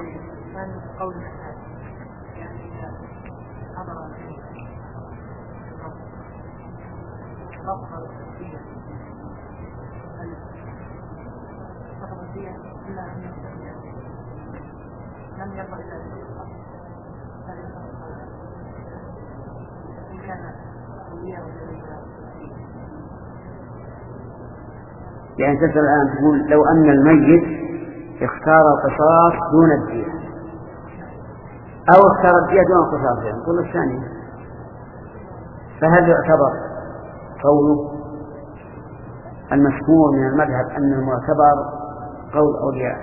Speaker 1: يعني تسأل الآن تقول لو أن الميت اختار القصاص دون الدية أو اختار الدية دون القصاص، يعني كل الثاني، فهل يعتبر قوله المشهور من المذهب أن المعتبر قول أولياء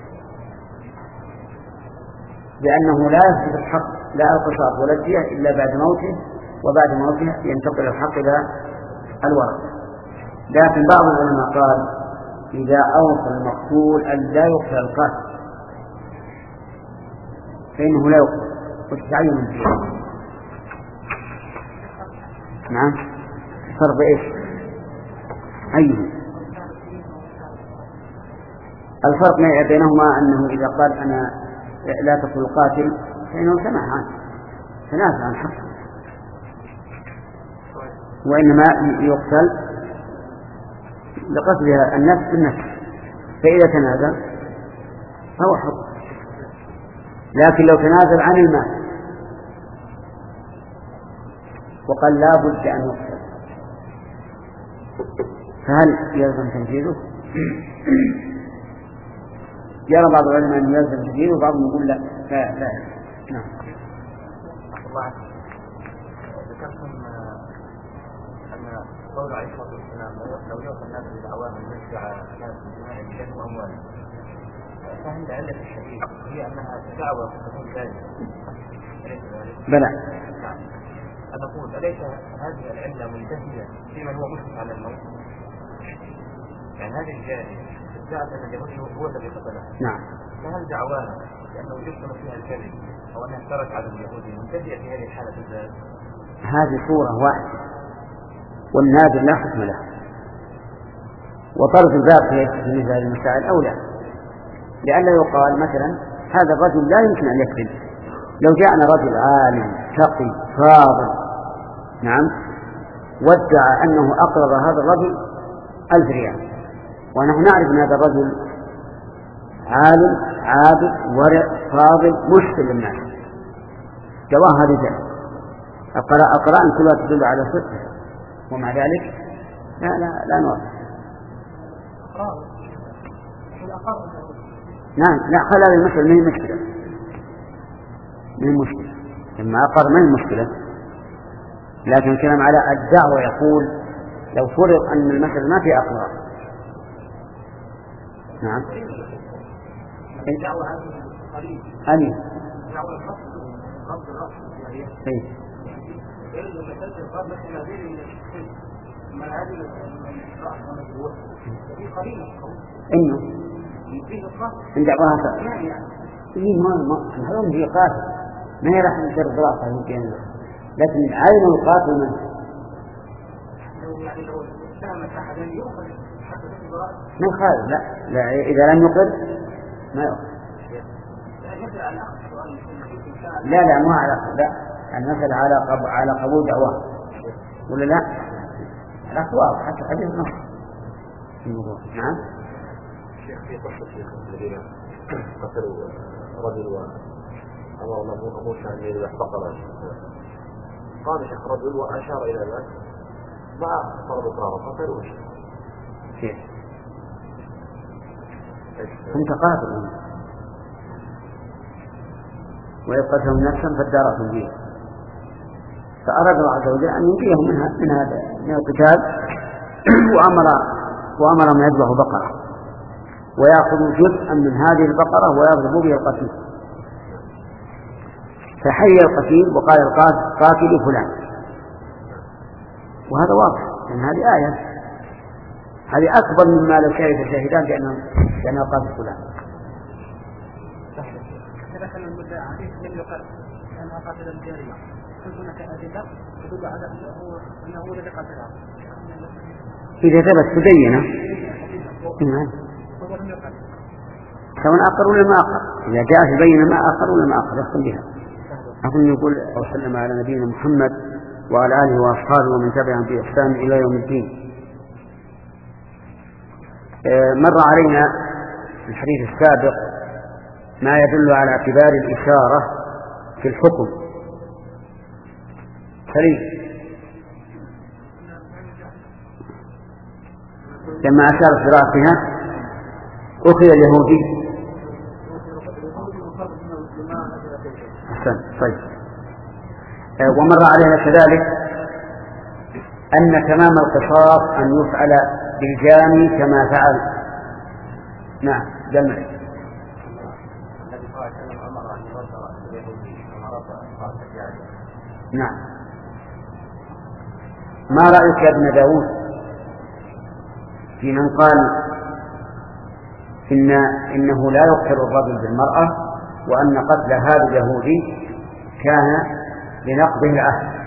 Speaker 1: بأنه لا يثبت الحق لا القصاص ولا الدية إلا بعد موته، وبعد موته ينتقل الحق إلى الورثة. لكن بعض العلماء قال إذا أوصى المقتول أن لا يقتل القاتل فإنه لا يقتل وتتعين الدية. نعم. الفرق إيش؟ أيه؟ الفرق بينهما أنه إذا قال أنا لا تقتل القاتل فإنه سمع عنه تنازل عن حقه، وإنما يقتل لقتلها النفس بالنفس، فإذا تنازل فهو حق. لكن لو تنازل عن المال وقال لا بد أن يقتل فهل يلزم تنفيذه؟ يرى بعض العلماء أن يلزم تنفيذه وبعضهم يقول لا لا لا. نعم.
Speaker 3: ذكرتم أن قول عليه الصلاة والسلام لو يوصى الناس بدعواهم يشجع الناس بدماء الجن وأموالهم، فهل العلة الشديدة هي أنها دعوة تكون كاذبة؟
Speaker 1: بلى.
Speaker 3: نعم. أنا أقول أليس هذه العلة منتهية في من هو مشرف على الموت؟ يعني هذه الجارية ادعت أن اليهود هو الذي قتله.
Speaker 1: نعم.
Speaker 3: فهل دعوانا لأنه يحصل فيها الكذب أو أنها اشترك على اليهود منتهية في هذه الحالة بالذات؟
Speaker 1: هذه صورة واحدة والنادر لا حكم له، وطرف الباب في مثل هذه المسائل أولى، لأنه يقال مثلا هذا الرجل لا يمكن أن يكذب. لو جاءنا رجل عالم تقي فاضل نعم وادعى أنه أقرض هذا الرجل ألف ريال، ونحن نعرف أن هذا الرجل عالم عابد ورع فاضل مشكل للناس جواها رجال القرآن كلها تدل على صدقه، ومع ذلك لا لا لا نوافق. نعم لا خلى هذه المسألة ما هي مشكلة ما هي مشكلة لما أقر ما هي مشكلة، لكن الكلام على الدعوة يقول لو فرض أن المسألة ما في أقرار. نعم
Speaker 2: الدعوة هذه قليل
Speaker 1: أني
Speaker 2: دعوة الخط خط الرأس يعني
Speaker 1: إيه
Speaker 2: يريد أن يسجل الخط مثل هذه الشيء ما هذه الرأس والمجروح في قليل
Speaker 1: إنه
Speaker 2: فيه الخط
Speaker 1: إن دعوها فرق
Speaker 2: يعني
Speaker 1: إيه ما ما هذا في قاتل ما هي راح نشر دراسة يمكن، لكن عين القاتل من
Speaker 2: لو يعني لو سهم أحد يؤخذ حتى في الدراسة
Speaker 1: ما يخالف لا لا إذا لم يقر ما يؤخذ. لا لا مو على لا المثل على قب... على قبول دعواه ولا لا؟ الأخبار حتى حديث نص في الموضوع. نعم.
Speaker 3: شيخ في قصة شيخ الذين قتلوا رجل وأمر الله موسى أن يذبح بقرة، قام شيخ رجل وأشار إلى ذلك ما طلب إقراره قتلوه.
Speaker 1: كيف؟ هم تقاتلوا ويقتلهم نفسا فاداركم فيه، فأراد الله عز وجل أن ينجيهم من من هذا من القتال وأمر وأمر من يذبحوا بقرة ويأخذوا جزءا من هذه البقرة ويضربوا به القتيل، فحي القتيل وقال القاتل فلان، وهذا واضح لأن هذه آية هذه أكبر مما لو شهد الشاهدان بأنه بأنه قاتل فلان.
Speaker 2: إذا كان المدعي عليه لم يقل أنها قاتل الجارية هل هناك أدلة تدل على أنه أنه الذي قتلها؟
Speaker 1: إذا ثبت تبينه سواء أقر ولا ما أقر، إذا جاء تبين ما أقر ولا ما أقر يحكم بها. أقول يقول وسلم على نبينا محمد وعلى آله وأصحابه ومن تبعهم بإحسان إلى يوم الدين. مر علينا في الحديث السابق ما يدل على اعتبار الإشارة في الحكم. سليم لما أشار برأسها أخذ اليهودي. طيب. ومر علينا كذلك أن تمام القصاص أن يفعل بالجاني كما فعل. نعم جمع. نعم. ما رأيك يا ابن داود في من قال إن إنه لا يقتل الرجل بالمرأة وأن قتل هذا اليهودي كان لنقضه العهد؟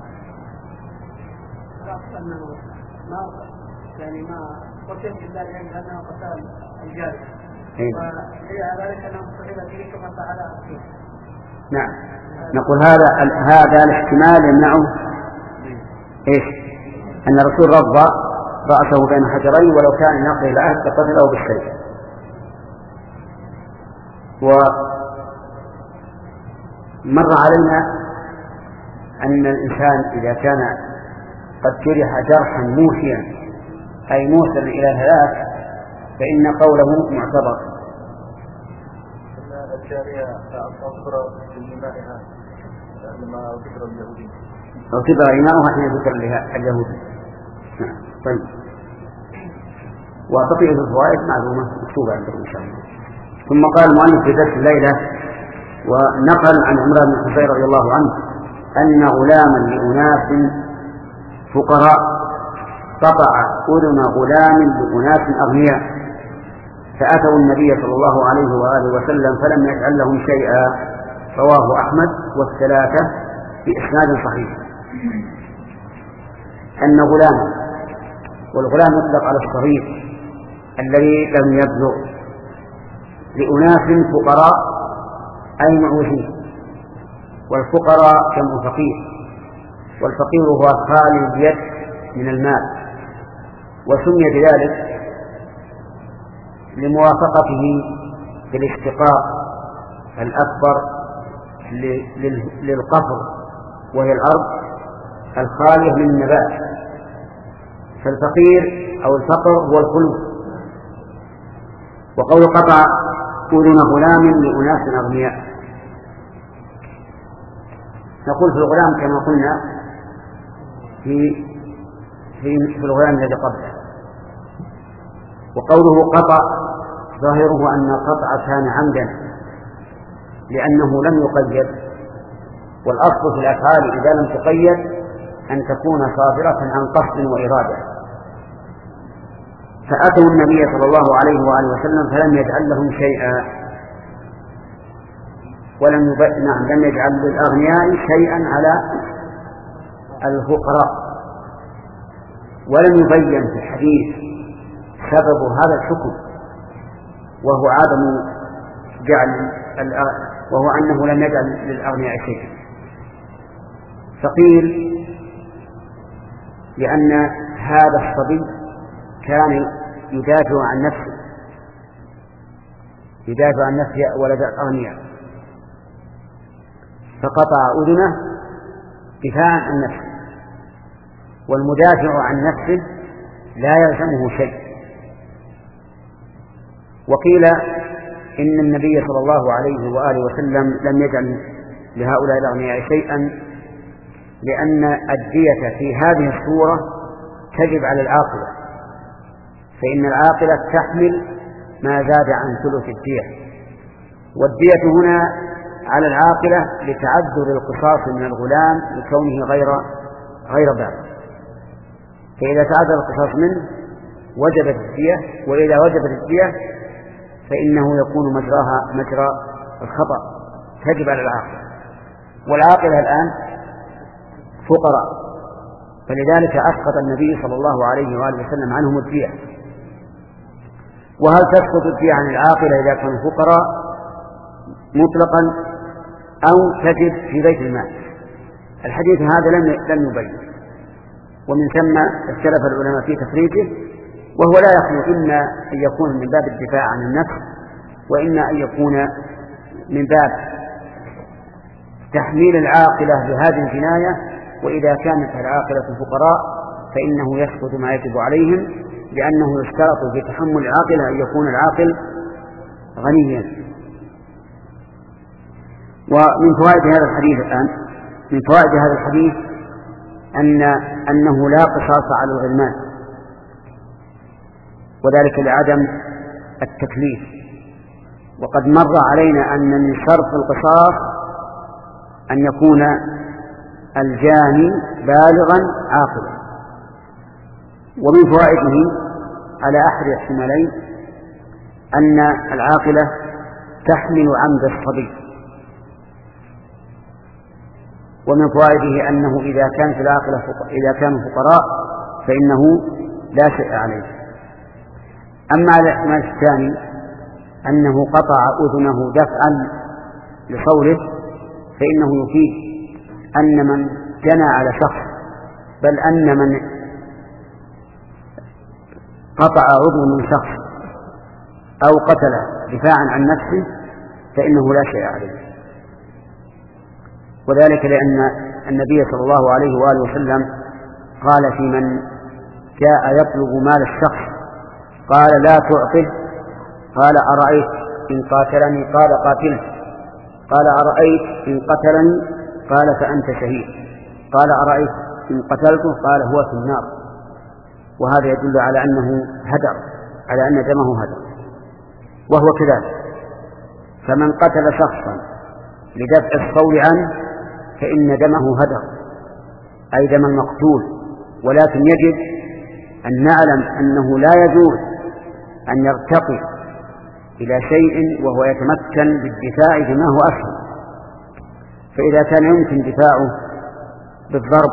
Speaker 2: يعني ما قتل بالله يعني أنه قتل الجاري وذلك أنه فعل به كما فعل فيه.
Speaker 1: نعم نقول هذا هذا الاحتمال يمنعه ايش؟ أن الرسول رضى رأسه بين حجرين ولو كان نقضه العهد لقتله بالسيف. ومر علينا أن الإنسان إذا كان قد جرح جرحا موشيا أي موصلا إلى الهلاك فإن قوله معتبر.
Speaker 3: الجارية أصبر في إمائها لما ذكر اليهودي
Speaker 1: أو كبر إماؤها حين ذكر اليهودي. طيب. وبقية الفوائد معلومة مكتوبة عندكم إن شاء الله. ثم قال المؤلف في درس الليلة ونقل عن عمران بن حصين رضي الله عنه أن غلاما لأناس فقراء قطع أذن غلام لأناس أغنياء فأتوا النبي صلى الله عليه وآله وسلم فلم يجعل لهم شيئا. رواه أحمد والثلاثة بإسناد صحيح. أن غلاما، والغلام يطلق على الصغير الذي لم يبلغ، لأناس فقراء أي معوزين، والفقراء جمع فقير، والفقير هو خالي اليد من المال، وسمي بذلك لموافقته في الاشتقاق الأكبر للقفر وهي الأرض الخالية من النبات، فالفقير أو الفقر هو الخلو. وقول قطع أذن غلام لأناس أغنياء. نقول في الغلام كما قلنا في في, في الغلام الذي قبله. وقوله قطع ظاهره أن القطع كان عمدا لأنه لم يقيد، والأصل في الأفعال إذا لم تقيد أن تكون صادرة عن قصد وإرادة. فأتوا النبي صلى الله عليه وآله وسلم فلم يجعل لهم شيئا، ولم يب... نعم لم يجعل للأغنياء شيئا على الفقراء، ولم يبين في الحديث سبب هذا الحكم، وهو عدم جعل وهو أنه لم يجعل للأغنياء شيئا. فقيل لأن هذا الصبي كان يدافع عن نفسه يدافع عن نفسه ولد الأغنياء، فقطع أذنه دفاعا عن نفسه، والمدافع عن نفسه لا يلزمه شيء. وقيل إن النبي صلى الله عليه وآله وسلم لم يجعل لهؤلاء الأغنياء شيئا لأن الدية في هذه الصورة تجب على العاقلة، فإن العاقلة تحمل ما زاد عن ثلث الدية، والدية هنا على العاقلة لتعذر القصاص من الغلام لكونه غير غير بالغ، فإذا تعذر القصاص منه وجبت الدية، وإذا وجبت الدية فإنه يكون مجراها مجرى الخطأ، تجب على العاقلة، والعاقلة الآن فقراء، فلذلك أسقط النبي صلى الله عليه وآله وسلم عنهم الدية. وهل تسقط الدية عن العاقلة إذا كانوا فقراء مطلقا أو تجب في بيت المال؟ الحديث هذا لم لم يبين، ومن ثم اختلف العلماء في تفريقه، وهو لا يخلو إما أن يكون من باب الدفاع عن النفس، وإما أن يكون من باب تحميل العاقلة لهذه الجناية، وإذا كانت العاقلة فقراء فإنه يسقط ما يجب عليهم، لأنه يشترط في تحمل العاقلة أن يكون العاقل غنيا. ومن فوائد هذا الحديث الآن من فوائد هذا الحديث أن أنه لا قصاص على الغلمان، وذلك لعدم التكليف. وقد مر علينا أن من شرط القصاص أن يكون الجاني بالغا عاقلا. ومن فوائده على أحد احتمالين أن العاقلة تحمل عمد الصبي، ومن فوائده أنه إذا كانت العاقلة إذا كانوا فقراء فإنه لا شيء عليه. أما على الاحتمال الثاني أنه قطع أذنه دفعا لصوله، فإنه يفيد أن من جنى على شخص، بل أن من قطع عضو من شخص أو قتل دفاعا عن نفسه فإنه لا شيء عليه، وذلك لأن النبي صلى الله عليه وآله وسلم قال في من جاء يطلب مال الشخص قال لا تعطه، قال أرأيت إن قاتلني؟ قال قاتله. قال أرأيت إن قتلني؟ قال فأنت شهيد. قال أرأيت إن قتلته؟ قال هو في النار. وهذا يدل على أنه هدر، على أن دمه هدر، وهو كذلك. فمن قتل شخصا لدفع الصول عنه فإن دمه هدر، أي دم المقتول، ولكن يجب أن نعلم أنه لا يجوز أن يرتقي إلى شيء وهو يتمكن بالدفاع بما هو أسهل. فإذا كان يمكن دفاعه بالضرب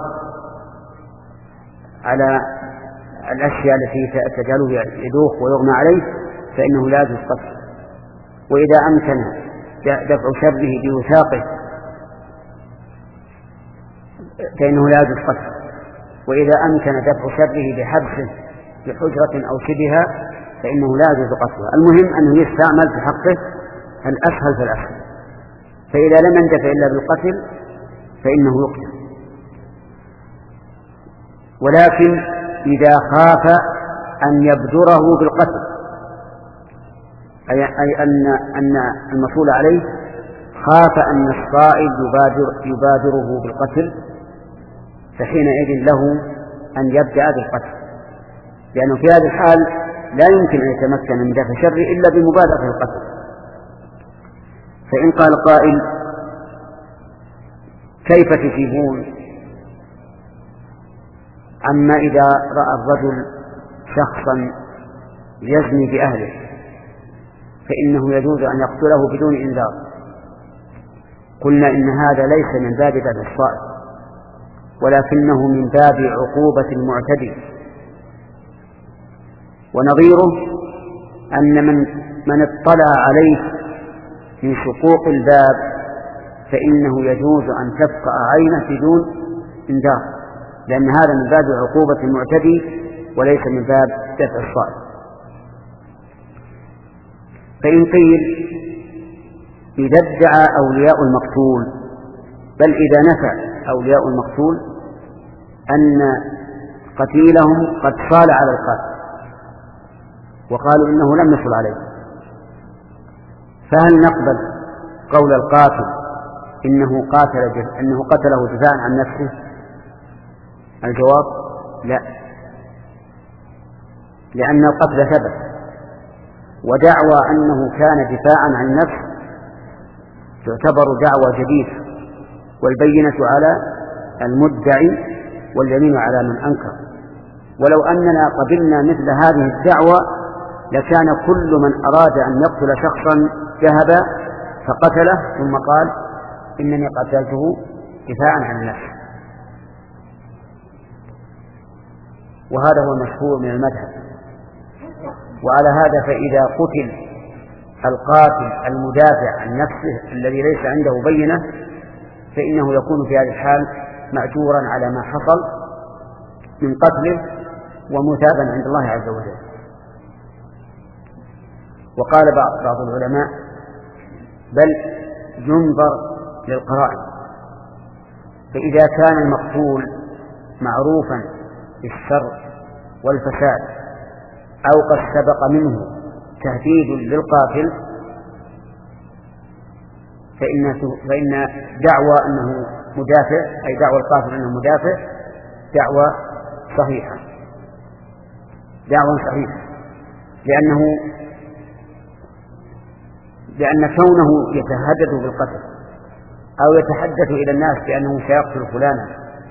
Speaker 1: على الأشياء التي تجعله يدوخ ويغمى عليه فإنه لا يجوز قتله، وإذا أمكن دفع شره بوثاقه فإنه لا يجوز قتله، وإذا أمكن دفع شره بحبسه بحجرة أو شبهها فإنه لا يجوز قتله. المهم أنه يستعمل في حقه الأسهل فالأسهل، فإذا لم يندفع إلا بالقتل فإنه يقتل. ولكن إذا خاف أن يبدره بالقتل أي, أي أن أن المسؤول عليه خاف أن الصائل يبادر يبادره بالقتل، فحينئذ له أن يبدأ بالقتل، لأنه في هذه الحال لا يمكن أن يتمكن من دفع شره إلا بمبادرة القتل. فإن قال قائل: كيف تجيبون عما إذا رأى الرجل شخصا يزني بأهله فإنه يجوز أن يقتله بدون إنذار؟ قلنا إن هذا ليس من باب دفع الصائل، ولكنه من باب عقوبة المعتدي. ونظيره أن من من اطلع عليه في شقوق الباب فإنه يجوز أن تبقى عينه بدون إنذار، لأن هذا من باب عقوبة المعتدي وليس من باب دفع الصائل. فإن قيل: إذا ادعى أولياء المقتول، بل إذا نفى أولياء المقتول أن قتيلهم قد صال على القاتل وقالوا إنه لم يصل عليه، فهل نقبل قول القاتل إنه قاتل إنه قتله دفاعا عن نفسه؟ الجواب: لا، لأن القتل ثبت، ودعوى أنه كان دفاعا عن النفس تعتبر دعوى جديدة، والبينة على المدعي واليمين على من أنكر. ولو أننا قبلنا مثل هذه الدعوى لكان كل من أراد أن يقتل شخصا ذهب فقتله ثم قال: إنني قتلته دفاعا عن النفس. وهذا هو المشهور من المذهب. وعلى هذا فإذا قتل القاتل المدافع عن نفسه الذي ليس عنده بينة فإنه يكون في هذه الحال مأجورا على ما حصل من قتله ومثابا عند الله عز وجل. وقال بعض العلماء: بل ينظر للقرائن، فإذا كان المقتول معروفا بالشر والفساد أو قد سبق منه تهديد للقاتل فإن فإن دعوى أنه مدافع، أي دعوى القاتل أنه مدافع، دعوى صحيحة دعوى صحيحة لأنه لأن كونه يتهدد بالقتل أو يتحدث إلى الناس بأنه سيقتل فلانا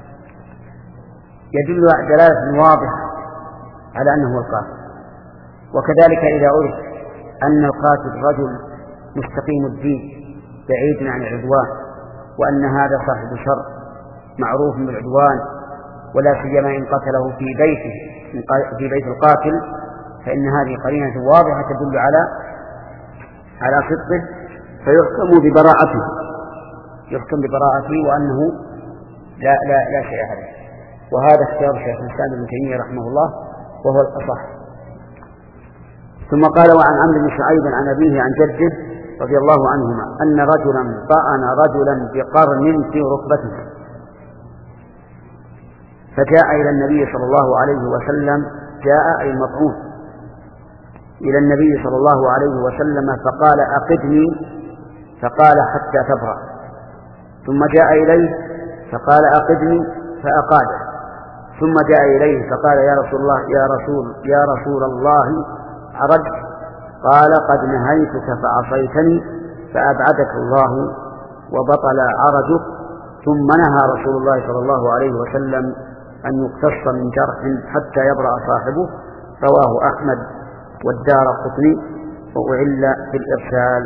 Speaker 1: يدل دلالة واضحة على أنه القاتل. وكذلك إذا عرف أن القاتل رجل مستقيم الدين بعيد عن العدوان، وأن هذا صاحب شر معروف بالعدوان، ولا سيما إن قتله في بيته في بيت القاتل، فإن هذه قرينة واضحة تدل على على صدقه فيحكم ببراءته يحكم ببراءته وأنه لا لا لا شيء عليه. وهذا اختيار شيخ الإسلام ابن تيمية رحمه الله وهو الأصح. ثم قال: وعن عمرو بن شعيب عن أبيه عن جده رضي الله عنهما أن رجلا طعن رجلا بقرن في ركبته فجاء إلى النبي صلى الله عليه وسلم، جاء أي مطعون إلى النبي صلى الله عليه وسلم فقال: أقدني، فقال: حتى تبرأ. ثم جاء إليه فقال: أقدني، فأقاده. ثم جاء إليه فقال: يا رسول الله يا رسول يا رسول الله عرجت. قال: قد نهيتك فعصيتني فأبعدك الله وبطل عرجك. ثم نهى رسول الله صلى الله عليه وسلم أن يقتص من جرح حتى يبرأ صاحبه. رواه أحمد والدارقطني وأعل بالإرسال.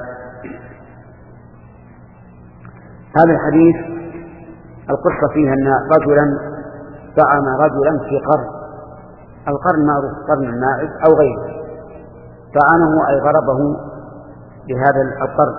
Speaker 1: هذا الحديث القصة فيها أن رجلا طعن رجلا في قرن، القرن معروف قرن الماعز أو غيره، طعنه أي ضربه بهذا القرن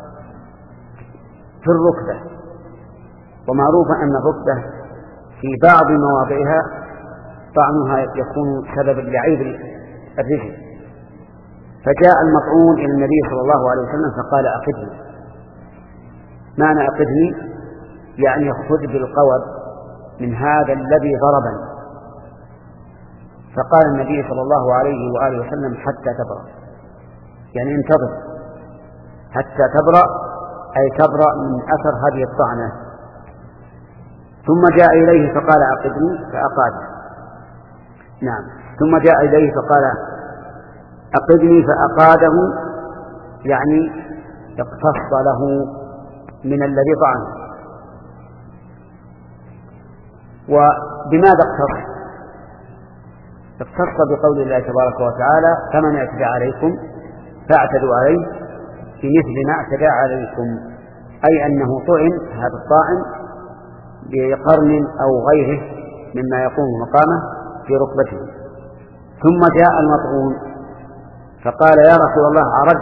Speaker 1: في الركبة. ومعروف أن الركبة في بعض مواضعها طعنها يكون سببا لعيب الرجل. فجاء المطعون إلى النبي صلى الله عليه وسلم فقال: أقدني. معنى أقدني يعني خذ بالقوض من هذا الذي ضربني. فقال النبي صلى الله عليه وآله وسلم: حتى تبرأ. يعني انتظر حتى تبرأ، أي تبرأ من أثر هذه الطعنة. ثم جاء إليه فقال أقدني فأقاده. نعم، ثم جاء إليه فقال أقدني فأقاده، يعني اقتص له من الذي طعنه. وبماذا اقتص؟ اقتص بقول الله تبارك وتعالى فمن اعتدى عليكم فاعتدوا عليه بمثل ما اعتدى عليكم، أي أنه طعن هذا الطاعن بقرن أو غيره مما يقوم مقامه في ركبته. ثم جاء المطعون فقال يا رسول الله عرجت،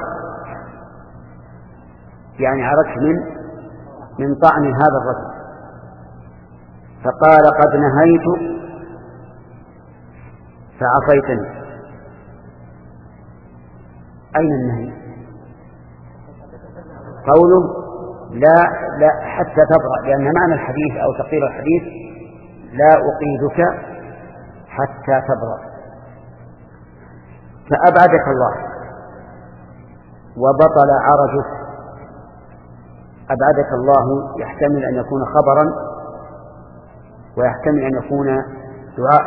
Speaker 1: يعني عرجت من من طعن هذا الرجل. فقال قد نهيت فعصيتني. أين النهي؟ قوله لا لا حتى تبرأ، لأن معنى الحديث أو تقرير الحديث لا أقيدك حتى تبرأ. فأبعدك الله وبطل عرجك. أبعدك الله يحتمل أن يكون خبرا ويحتمل أن يكون دعاء.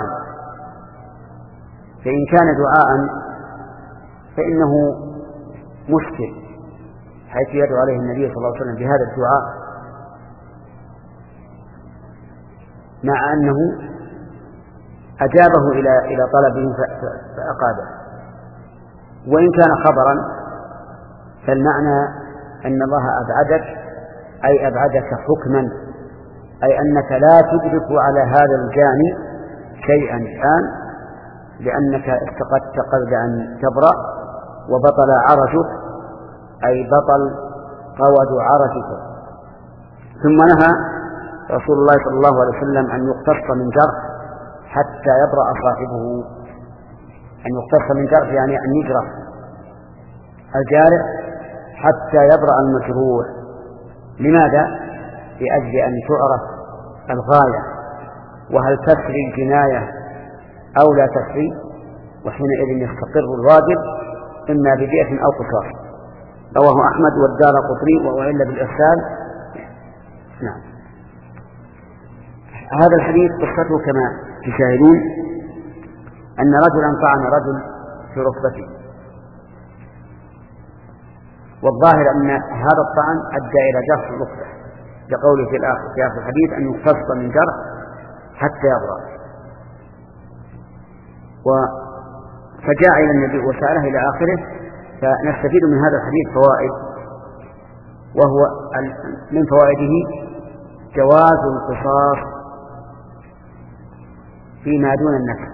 Speaker 1: فإن كان دعاء فإنه مشكل، حيث يدعو عليه النبي صلى الله عليه وسلم بهذا الدعاء مع أنه أجابه إلى إلى طلبه فأقاده. وإن كان خبرا فالمعنى أن الله أبعدك، أي أبعدك حكما، أي أنك لا تدرك على هذا الجاني شيئا الآن، لأنك استقدت قبل أن تبرأ وبطل عرجك، أي بطل قود عرجك. ثم نهى رسول الله صلى الله عليه وسلم أن يقتص من جرح حتى يبرأ صاحبه. أن يقتص من جرح يعني أن يجرح الجارح حتى يبرأ المجروح. لماذا؟ لأجل أن تعرف الغاية، وهل تسري الجناية أو لا تسري، وحينئذ يستقر الواجب إما بدية أو قصاص. رواه أحمد والدارقطني وأعل بالإرسال. نعم. هذا الحديث قصته كما تشاهدون أن رجلا طعن رجل في ركبته، والظاهر أن هذا الطعن أدى إلى جرح الركبة، لقوله في الآخر في آخر الحديث أن يقتص من جرح حتى يبرأ. فجاء إلى النبي وسأله إلى آخره. فنستفيد من هذا الحديث فوائد، وهو من فوائده جواز القصاص فيما دون النفس،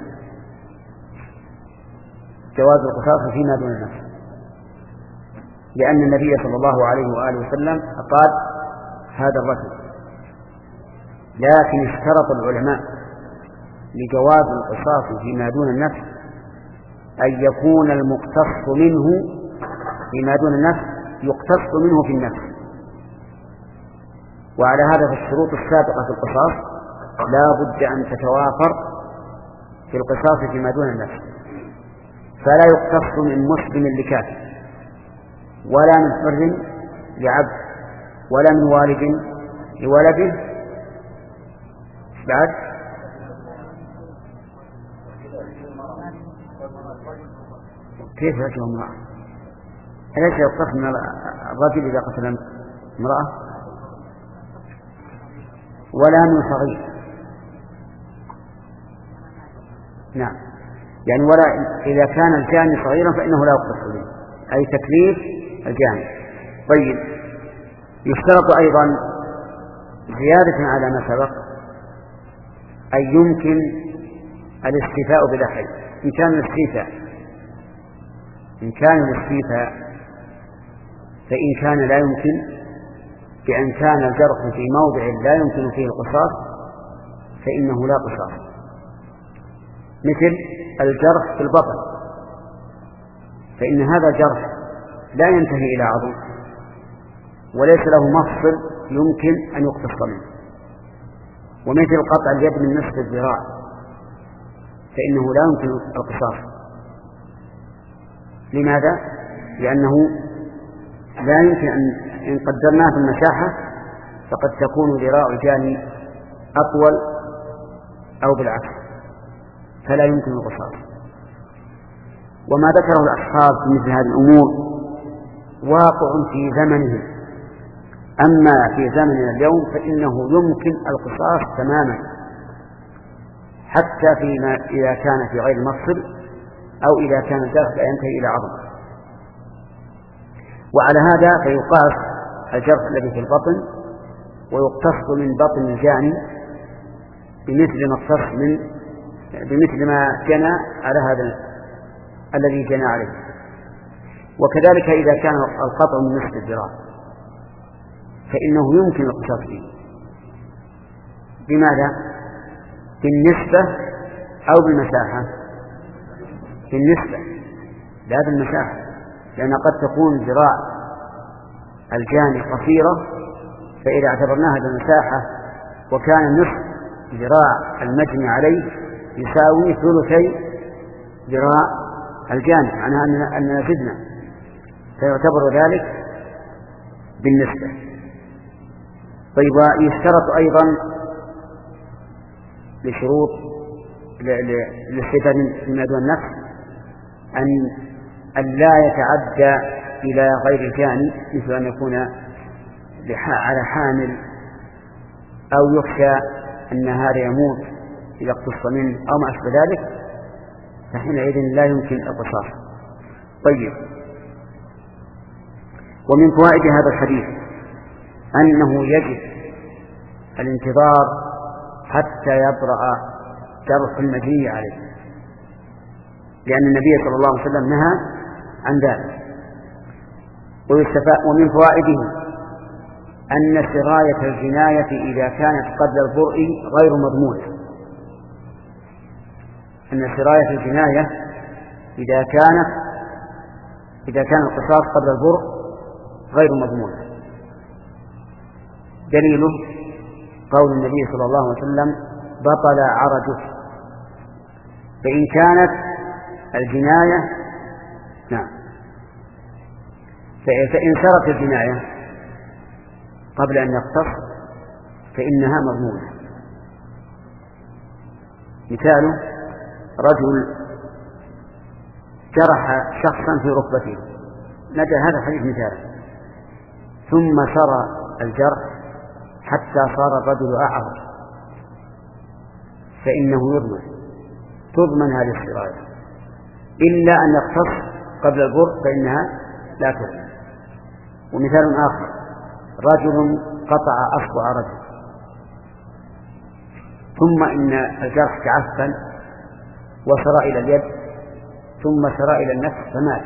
Speaker 1: جواز القصاص فيما دون النفس، لأن النبي صلى الله عليه وآله وسلم قال هذا الرجل. لكن اشترط العلماء لجواز القصاص فيما دون النفس أن يكون المقتص منه فيما دون النفس يقتص منه في النفس. وعلى هذا فالشروط السابقة في القصاص لا بد أن تتوافر في القصاص فيما دون النفس. فلا يقتص من مسلم لكافر، ولا من حر لعبد، ولا من والد لولده بعد كيف رجل امرأة؟ أليس يقتص من الرجل إذا قتل امرأة؟ ولا من صغير. نعم، يعني ولا إذا كان الجاني صغيرا فإنه لا يقتص به، أي تكليف الجاني. طيب، يشترط أيضا زيادة على ما سبق أن يمكن الاستيفاء بلا حيث. إن كان الاستيفاء إن كان الاستيفاء فإن كان لا يمكن، بأن كان الجرح في موضع لا يمكن فيه القصاص فإنه لا قصاص، مثل الجرح في البطن، فإن هذا الجرح لا ينتهي إلى عضو وليس له مفصل يمكن أن يقتص منه. ومثل قطع اليد من نصف الذراع فإنه لا يمكن القصاص. لماذا؟ لأنه لا يمكن أن إن قدرناه في المساحة فقد تكون ذراع الجاني أطول أو بالعكس، فلا يمكن القصاص. وما ذكره الأصحاب في مثل هذه الأمور واقع في زمنهم، أما في زمننا اليوم فإنه يمكن القصاص تماما، حتى فيما إذا كان في غير مفصل أو إذا كان الجرح لا ينتهي إلى عظم. وعلى هذا فيقاس الجرح الذي في البطن ويقتص من بطن الجاني بمثل ما اقتص من بمثل ما جنى على هذا الذي جنى عليه. وكذلك إذا كان القطع من نصف الذراع فإنه يمكن القصاص فيه. بماذا؟ بالنسبة أو بالمساحة؟ بالنسبة لا بالمساحة، لأن قد تكون ذراع الجاني قصيرة، فإذا اعتبرناها بالمساحة وكان نصف ذراع المجني عليه يساوي ثلثي ذراع الجاني، معناها أننا زدنا، فيعتبر ذلك بالنسبة. طيب، ويشترط أيضا لشروط للصفة فيما دون النفس أن أن لا يتعدى إلى غير الجاني، مثل أن يكون على حامل أو يخشى أن هذا يموت إذا اقتص منه أو ما أشبه ذلك، فحينئذ لا يمكن القصاص. طيب، ومن فوائد هذا الحديث أنه يجب الانتظار حتى يبرأ جرح المجني عليه، لأن النبي صلى الله عليه وسلم نهى عن ذلك. ومن فوائده أن سراية الجناية إذا كانت قبل البرء غير مضمونة، أن سراية الجناية إذا كانت إذا كان القصاص قبل البرء غير مضمونة. دليله قول النبي صلى الله عليه وسلم: بطل عرجه. فإن كانت الجناية نعم فإن سرت الجناية قبل أن يقتص فإنها مضمونة. مثال: رجل جرح شخصا في ركبته، نجا هذا الحديث مثالا، ثم سرى الجرح حتى صار الرجل أعرج، فإنه يضمن تضمن هذه السراية، إلا أن يقتص قبل البرء فإنها لا تضمن. ومثال آخر: رجل قطع أصبع رجل، ثم إن الجرح تعفن وسرى إلى اليد ثم سرى إلى النفس فمات،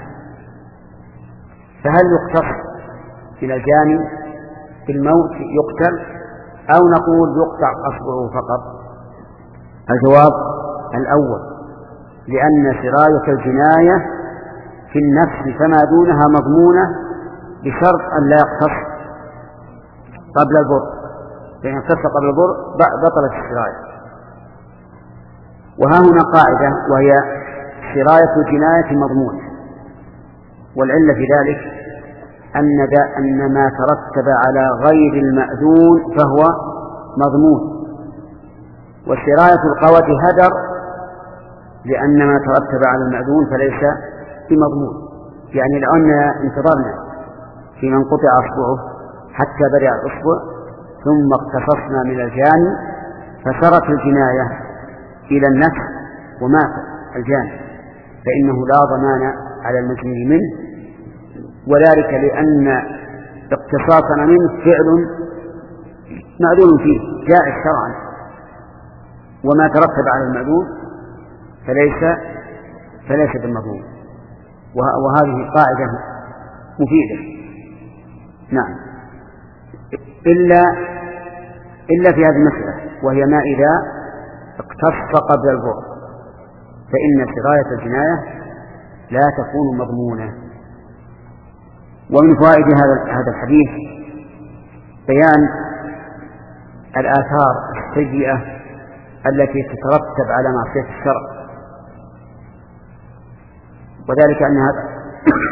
Speaker 1: فهل يقتص من الجاني بالموت يقتل أو نقول يقطع أصبعه فقط؟ الجواب الأول، لأن سراية الجناية في النفس فما دونها مضمونة بشرط أن لا يقتص قبل البرء، فإن اقتص قبل البرء بطلت السراية. وها هنا قاعدة وهي سراية الجناية مضمونة، والعلة في ذلك أن, أن ما ترتب على غير المأذون فهو مضمون، وسراية القوة هدر لأن ما ترتب على المأذون فليس بمضمون. يعني لو أن انتظرنا في من قطع أصبعه حتى برئ الأصبع ثم اقتصصنا من الجاني فسرت الجناية إلى النفس ومات الجاني، فإنه لا ضمان على المجني منه، وذلك لأن اقتصاصنا منه فعل مأذون فيه جائز شرعا، وما ترتب على المأذون فليس فليس بالمضمون. وهذه قاعدة مفيدة. نعم، إلا إلا في هذه المسألة، وهي ما إذا اقتص قبل البرء فإن سراية الجناية لا تكون مضمونة. ومن فوائد هذا هذا الحديث بيان الآثار السيئة التي تترتب على معصية الشرع، وذلك أن هذا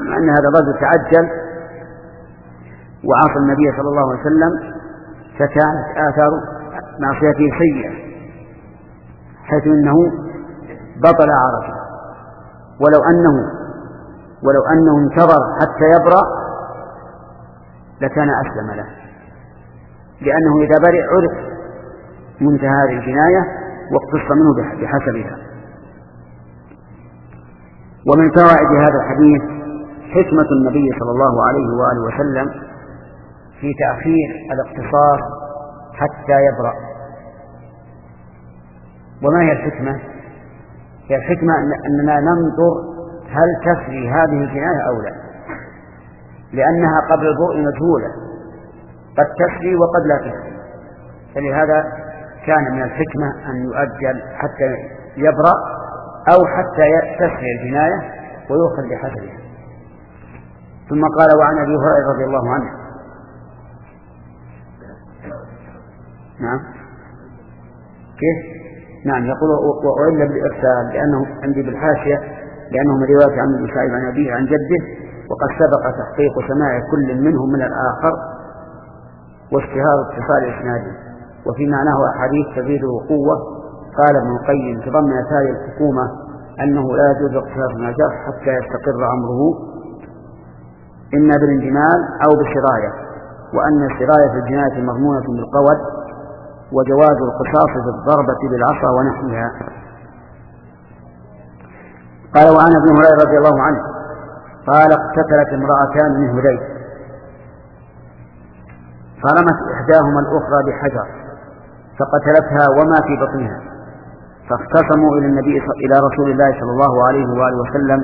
Speaker 1: مع أن هذا الرجل تعجل وعصى النبي صلى الله عليه وسلم فكانت آثار معصيته سيئة، حيث أنه بطل عرفه. ولو أنه ولو أنه انتظر حتى يبرأ لكان أسلم له، لأنه إذا برئ عرف منتهى هذه الجناية واقتص منه بحسبها. ومن فوائد هذا الحديث حكمة النبي صلى الله عليه وآله وسلم في تأخير الاقتصاص حتى يبرأ. وما هي الحكمة؟ هي الحكمة أننا ننظر هل تسري هذه الجناية أو لا، لأنها قبل البرء مجهولة، قد تسري وقد لا تسري، فلهذا كان من الحكمة أن يؤجل حتى يبرأ أو حتى تسري الجناية ويؤخذ بحسبها. ثم قال: وعن أبي هريرة رضي الله عنه. نعم كيف؟ نعم يقول: وإلا بالإرسال، لأنه عندي بالحاشية لأنه من رواية عن ابن سعيد عن أبيه عن جده، وقد سبق تحقيق سماع كل منهم من الآخر واشتهار اتصال إسناده، وفي معناه أحاديث تزيده قوة. قال ابن القيم: تضمنت هذه الحكومة أنه لا يجوز اقتصاص النجاح حتى يستقر أمره إما بالانجمال أو بالسراية، وأن السراية في الجناية مضمونة بالقود، وجواز القصاص في الضربة بالعصا ونحوها. قال: وعن ابن هريرة رضي الله عنه قال: اقتتلت امرأتان من هذيل فرمت إحداهما الأخرى بحجر فقتلتها وما في بطنها، فاختصموا إلى النبي إلى رسول الله صلى الله عليه وآله وسلم،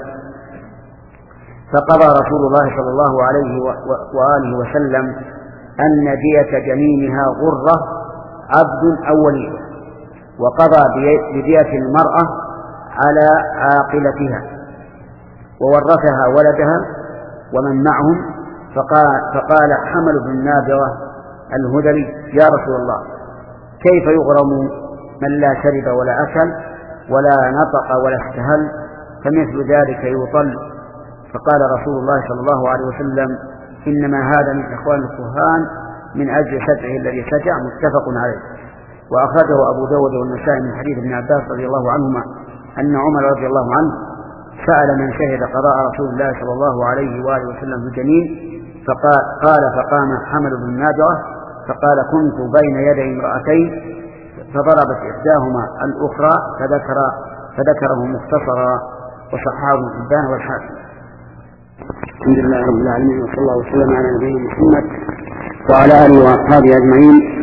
Speaker 1: فقضى رسول الله صلى الله عليه وآله وسلم أن دية جنينها غرة عبد أو وليد، وقضى بدية المرأة على عاقلتها، وورثها ولدها ومن معهم. فقال, فقال حمل بن نابغة الهذلي: يا رسول الله، كيف يغرم من لا شرب ولا أكل ولا نطق ولا استهل، فمثل ذلك يطل؟ فقال رسول الله صلى الله عليه وسلم: إنما هذا من إخوان الكهان من أجل سجعه الذي سجع. متفق عليه. وأخرجه أبو داود والنسائي من حديث ابن عباس رضي الله عنهما أن عمر رضي الله عنه سأل من شهد قضاء رسول الله صلى الله عليه وآله وسلم بالجنين، فقال قال فقام حمل بن نابغة فقال: كنت بين يدي امرأتين فضربت إحداهما الأخرى، فذكر فذكره مختصرا، وصححه ابن حبان والحاكم.
Speaker 4: الحمد لله رب العالمين، وصلى الله وسلم على نبينا محمد وعلى آله وأصحابه أجمعين.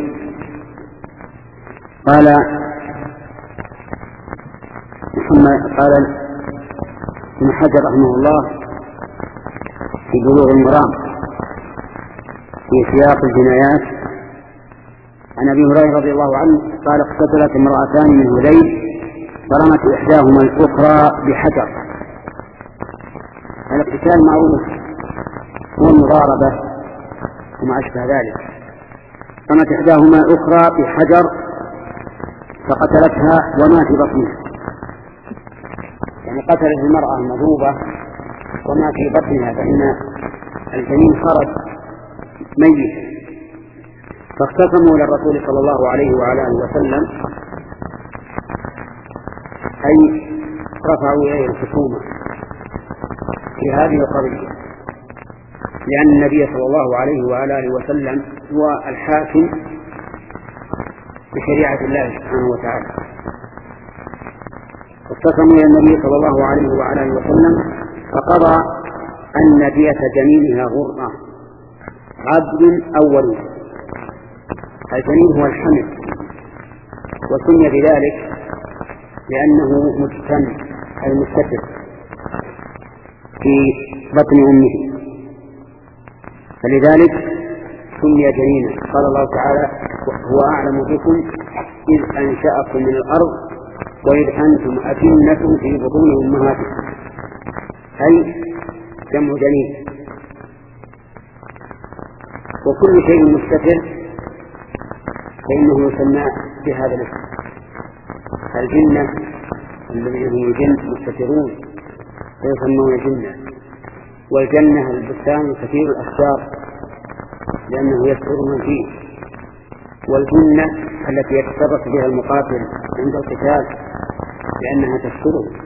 Speaker 4: قال محمد قال ابن حجر رحمه الله في بلوغ المرام في سياق الجنايات عن أبي هريرة رضي الله عنه قال: اقتتلت امرأتان من هذيل فرمت إحداهما الأخرى بحجر. الاقتتال معروف هو المضاربة وما أشبه ذلك. رمت إحداهما الأخرى بحجر فقتلتها وما في بطنها، يعني قتلت المرأة المضروبة وما في بطنها، فإن الجنين خرج ميت. فاختصموا إلى الرسول صلى الله عليه وعلى آله وسلم، أي رفعوا إليه الخصومة في هذه القضية، لأن النبي صلى الله عليه وعلى آله وسلم هو الحاكم بشريعة الله سبحانه وتعالى. اختصموا إلى النبي صلى الله عليه وعلى آله وسلم فقضى أن دية جنينها غرة عبد أو وليد. الجنين هو الحمل، وسمي بذلك لأنه مجتن أي مستتر في بطن أمه، فلذلك سمي جنينا. قال الله تعالى: هو أعلم بكم إذ أنشأكم من الأرض وإذ أنتم أجنة في بطون أمهاتكم، أي جمع جنين. وكل شيء مستتر فإنه يسمى بهذا الاسم. الجنة الذين هم الجن مستترون فيسمون جنة، والجنة البستان كثير الأشجار لأنه يستر من فيه، والجنة التي يتصرف بها المقاتل عند القتال لأنها تستره.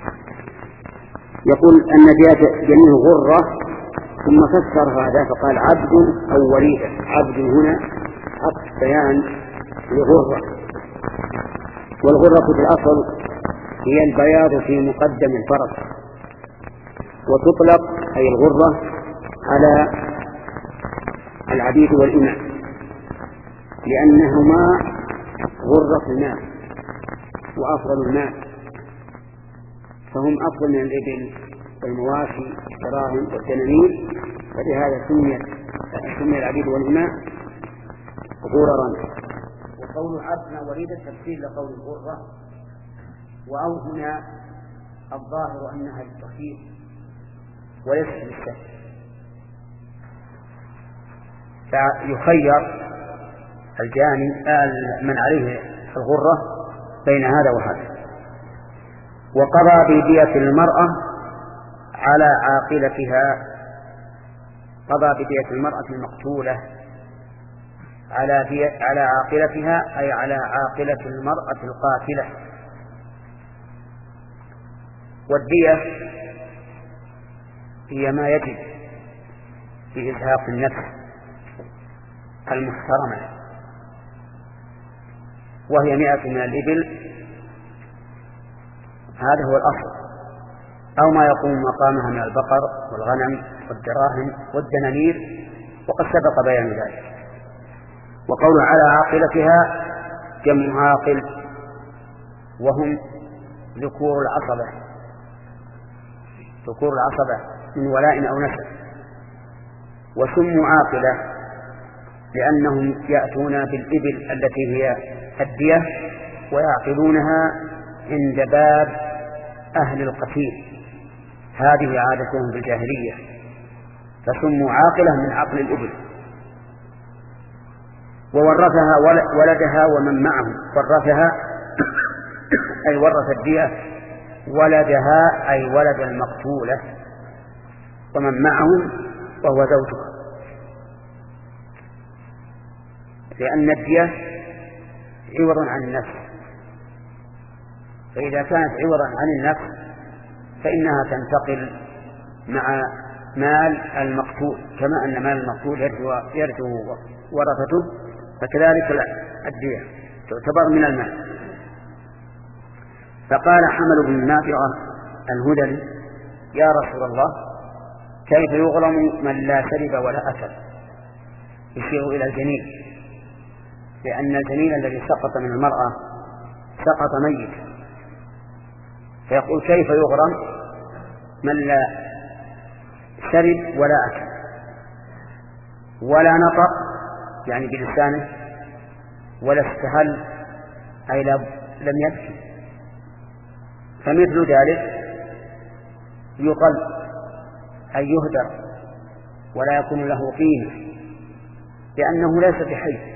Speaker 4: يقول النبي جميع غرة، ثم فسر هذا فقال عبد أو وليدة. عبد هنا عطف بيان لغرة، والغرة في الأصل هي البياض في مقدم الفرس، وتطلق أي الغرة على العبيد والإماء لأنهما غرة الماء وأفضل الماء، فهم أفضل من الإبل والمواشي والدراهم والدنانير، فلهذا سميت سمي العبيد والإماء غررا.
Speaker 1: وقول عبد وليدة تفسير لقول الغرة، وأو هنا الظاهر أنها للتخفيف وليس للشك، فيخير الجاني من عليه الغرة بين هذا وهذا. وقضى بدية المرأة على عاقلتها، قضى بدية المرأة المقتولة على على عاقلتها أي على عاقلة المرأة القاتلة. والدية هي ما يجب في إزهاق النفس المحترمة، وهي مئة من الإبل، هذا هو الأصل، أو ما يقوم مقامها من البقر والغنم والدراهم والدنانير، وقد سبق بيان ذلك. وقول على عاقلتها جمع عاقل، وهم ذكور العصبة، ذكور العصبة من ولاء أو نسب. وسموا عاقلة لأنهم يأتون بالإبل التي هي الدية ويعقلونها عند باب أهل القتيل، هذه عادتهم بالجاهلية، فسموا عاقلة من عقل الإبل. وورثها ولدها ومن معه، ورثها أي ورث الدية، ولدها أي ولد المقتولة، ومن معه وهو زوجها، لأن الدية عوض عن النفس، فإذا كانت عوضا عن النفس فإنها تنتقل مع مال المقتول، كما أن مال المقتول يرثه ورثته، فكذلك الدية تعتبر من المال. فقال حمل بن نافعة الهذلي: يا رسول الله، كيف يغرم من لا شرب ولا أكل؟ يشير إلى الجنين، لأن الجنين الذي سقط من المرأة سقط ميت، فيقول كيف يغرم من لا شرب ولا أكل ولا نطق يعني بلسانه ولا استهل أي لم يبكي، فمثل ذلك يقل أي يهدر ولا يكون له قيمة، لأنه ليس بحي،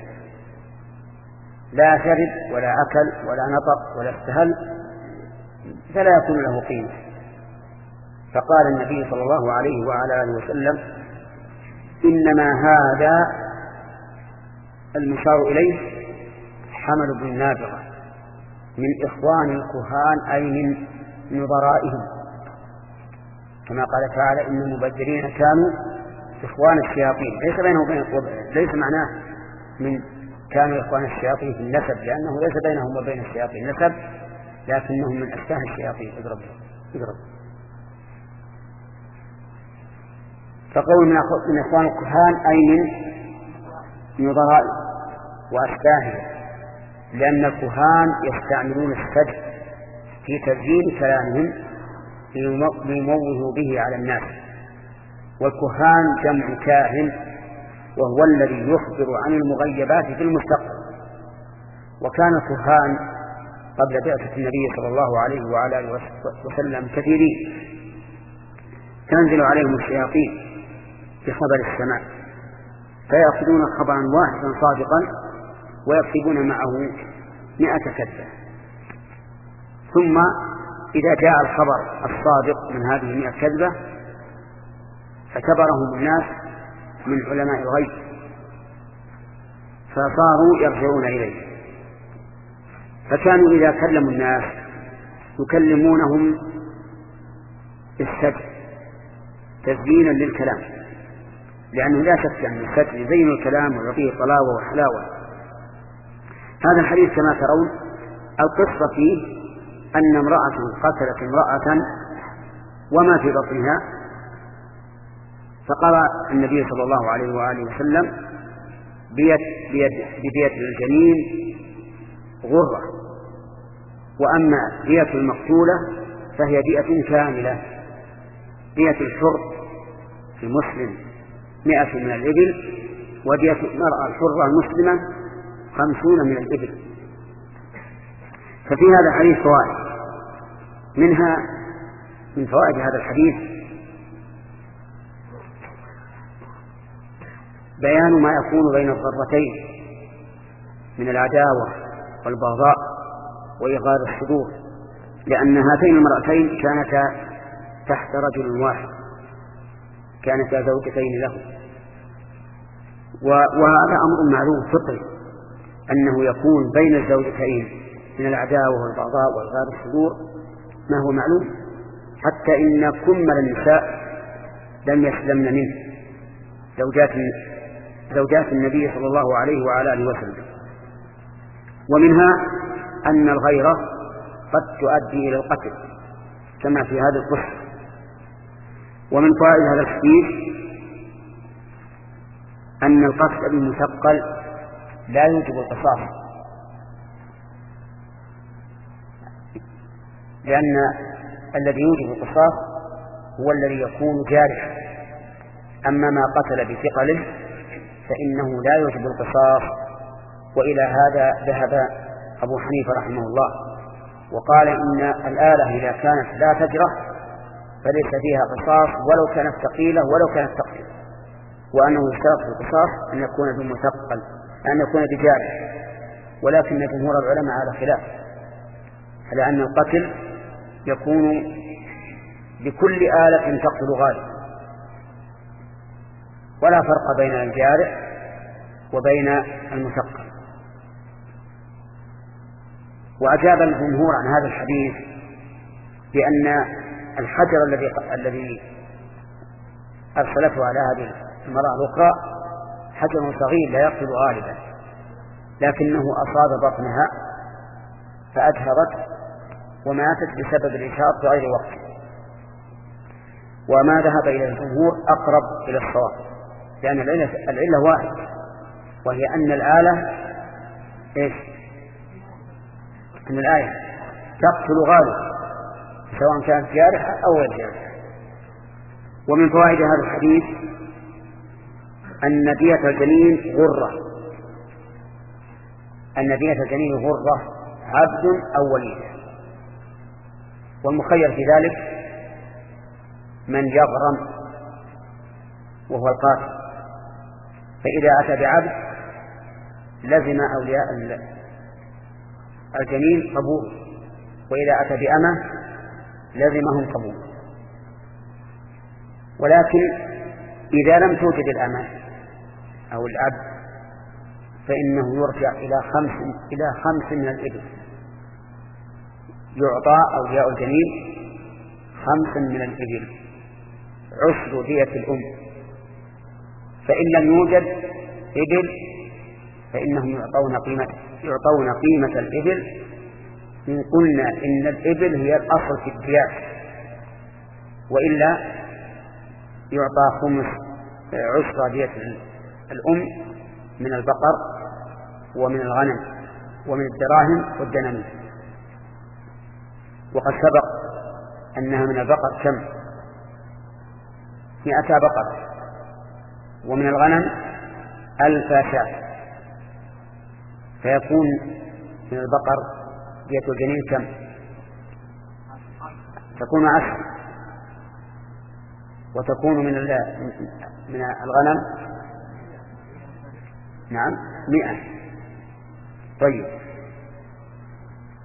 Speaker 1: لا شرب ولا أكل ولا نطق ولا استهل، فلا يكون له قيمة. فقال النبي صلى الله عليه وعلى آله وسلم: إنما هذا المشار إليه حمل بن نافعة من إخوان الكهان أي من نظرائهم، كما قال تعالى: إن المبذرين كانوا إخوان الشياطين. ليس بينه وبين ليس معناه من كانوا إخوان الشياطين في النسب، لأنه ليس بينهم وبين الشياطين نسب، لكنهم من أشباه الشياطين. اضرب اضرب فقول من إخوان الكهان أي من نظراء وأشباههم، لأن الكهان يستعملون السجع في تسجيل كلامهم ليموهوا به على الناس، والكهان جمع كاهن، وهو الذي يخبر عن المغيبات في المستقبل. وكان الكهان قبل بعثة النبي صلى الله عليه وعلى آله وسلم كثيرين، تنزل عليهم الشياطين بخبر السماء، فيأخذون خبرا واحدا صادقا ويكتبون معه مئة كذبة، ثم إذا جاء الخبر الصادق من هذه المئة كذبة اعتبرهم الناس من علماء الغيب فصاروا يرجعون إليه. فكانوا إذا كلموا الناس يكلمونهم بالسجع تزيينا للكلام، لأنه لا شك أن السجع يزين الكلام ويعطيه طلاوة وحلاوة. هذا الحديث كما ترون القصة فيه أن امرأة قتلت امرأة وما في بطنها، فقرأ النبي صلى الله عليه وآله وسلم بيد بيد بدية الجنين غرة، وأما دية المقتولة فهي دية كاملة. دية الحر في مسلم مئة من الإبل، ودية المرأة الحرة المسلمة خمسون من الإبل. ففي هذا الحديث فوائد، منها من فوائد هذا الحديث بيان ما يكون بين الضرتين من العداوة والبغضاء وإغار الصدور، لأن هاتين المرأتين كانتا تحت رجل واحد، كانتا زوجتين له، وهذا أمر معلوم فطري أنه يكون بين الزوجتين من العداوة والبغضاء وإغار الصدور ما هو معلوم، حتى إن كمل النساء لم يسلمن منه زوجات زوجات النبي صلى الله عليه وعلى آله وسلم. ومنها أن الغيرة قد تؤدي إلى القتل كما في هذه القصة. ومن فوائد هذا الحديث أن القتل المثقل لا يوجب القصاص، لأن الذي يوجب القصاص هو الذي يكون جارحا، أما ما قتل بثقله فإنه لا يوجب القصاص. وإلى هذا ذهب أبو حنيفة رحمه الله، وقال إن الآلة إذا كانت لا تجرح فليس فيها قصاص ولو كانت ثقيلة ولو كانت تقتل، وأنه يشترط في القصاص أن يكون بمثقل أن يكون بجارح. ولكن جمهور العلماء على خلاف، على أن القتل يكون بكل آلة تقتل غالب، ولا فرق بين الجارح وبين المثقل. وأجاب الجمهور عن هذا الحديث بأن الحجر الذي الذي أرسلته على هذه المرأة الأخرى حجر صغير لا يقتل غالبا، لكنه أصاب بطنها فأجهرت وماتت بسبب الإشهاق في غير وقت. وما ذهب إلى الجمهور أقرب إلى الصواب، لأن العلة, العلة واحد، وهي أن الآلة إيش؟ أن الآية تقتل غالب سواء كانت جارحة أو غير جارحة. ومن فوائد هذا الحديث أن دية الجنين غرة، أن دية الجنين غرة عبد أو وليد، والمخير في ذلك من يغرم وهو القاتل، فإذا أتى بعبد لزم أولياء الجنين قبول، وإذا أتى بأمة لزمهم قبول. ولكن إذا لم توجد الأمة أو العبد فإنه يرجع إلى خمس إلى خمس من الإبل، يعطى أولياء الجنين خمس من الإبل عشر دية الأم. فإن لم يوجد إبل فإنهم يعطون قيمة يعطون قيمة الإبل، إن قلنا إن الإبل هي الأصل في الديات، وإلا يعطى خمس عشر دية الأم من البقر ومن الغنم ومن الدراهم والدنانير. وقد سبق أنها من البقر كم؟ مئة بقرة، ومن الغنم ألف شاة، فيكون من البقر دية الجنين كم؟ تكون عشر، وتكون من من الغنم نعم مئة. طيب،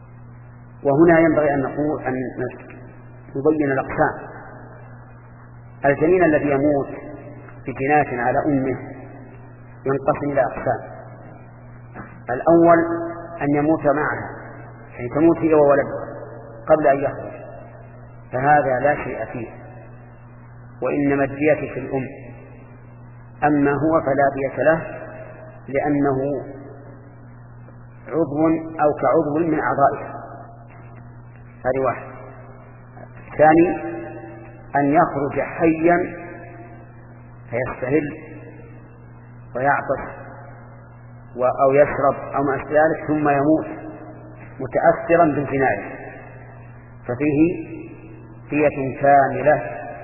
Speaker 1: وهنا ينبغي أن نقول أن نبين الأقسام. الجنين الذي يموت بجناية على أمه ينقسم إلى أقسام. الأول أن يموت معها، يعني تموت هي وولدها قبل أن يخرج، فهذا لا شيء فيه، وإنما الدية في الأم. أما هو فلا دية له، لأنه عضو أو كعضو من أعضائها. هذه واحد. الثاني أن يخرج حيا فيستهل ويعطس أو يشرب أو ما أشبه ذلك ثم يموت متأثرا بالجناية، ففيه دية كاملة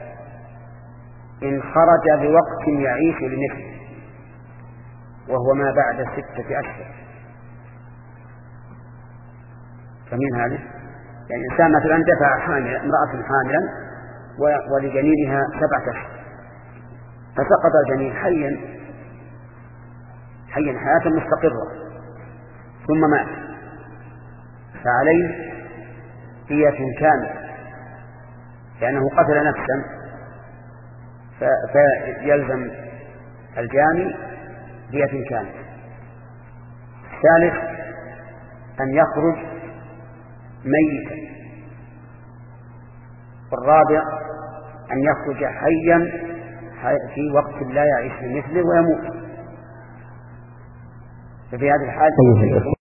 Speaker 1: إن خرج بوقت يعيش لمثله، وهو ما بعد ستة أشهر. فمن هذا يعني إنسان مثلا دفع حاملا، امرأة حاملا ولجنينها سبعة أشهر، فسقط الجنين حيا حيا حياة مستقرة ثم مات، فعليه دية كاملة لأنه قتل نفسا، فيلزم الجاني دية كاملة. الثالث أن يخرج ميتا. والرابع أن يخرج حيا في وقت لا يعيش مثله ويموت، ففي هذه الحالة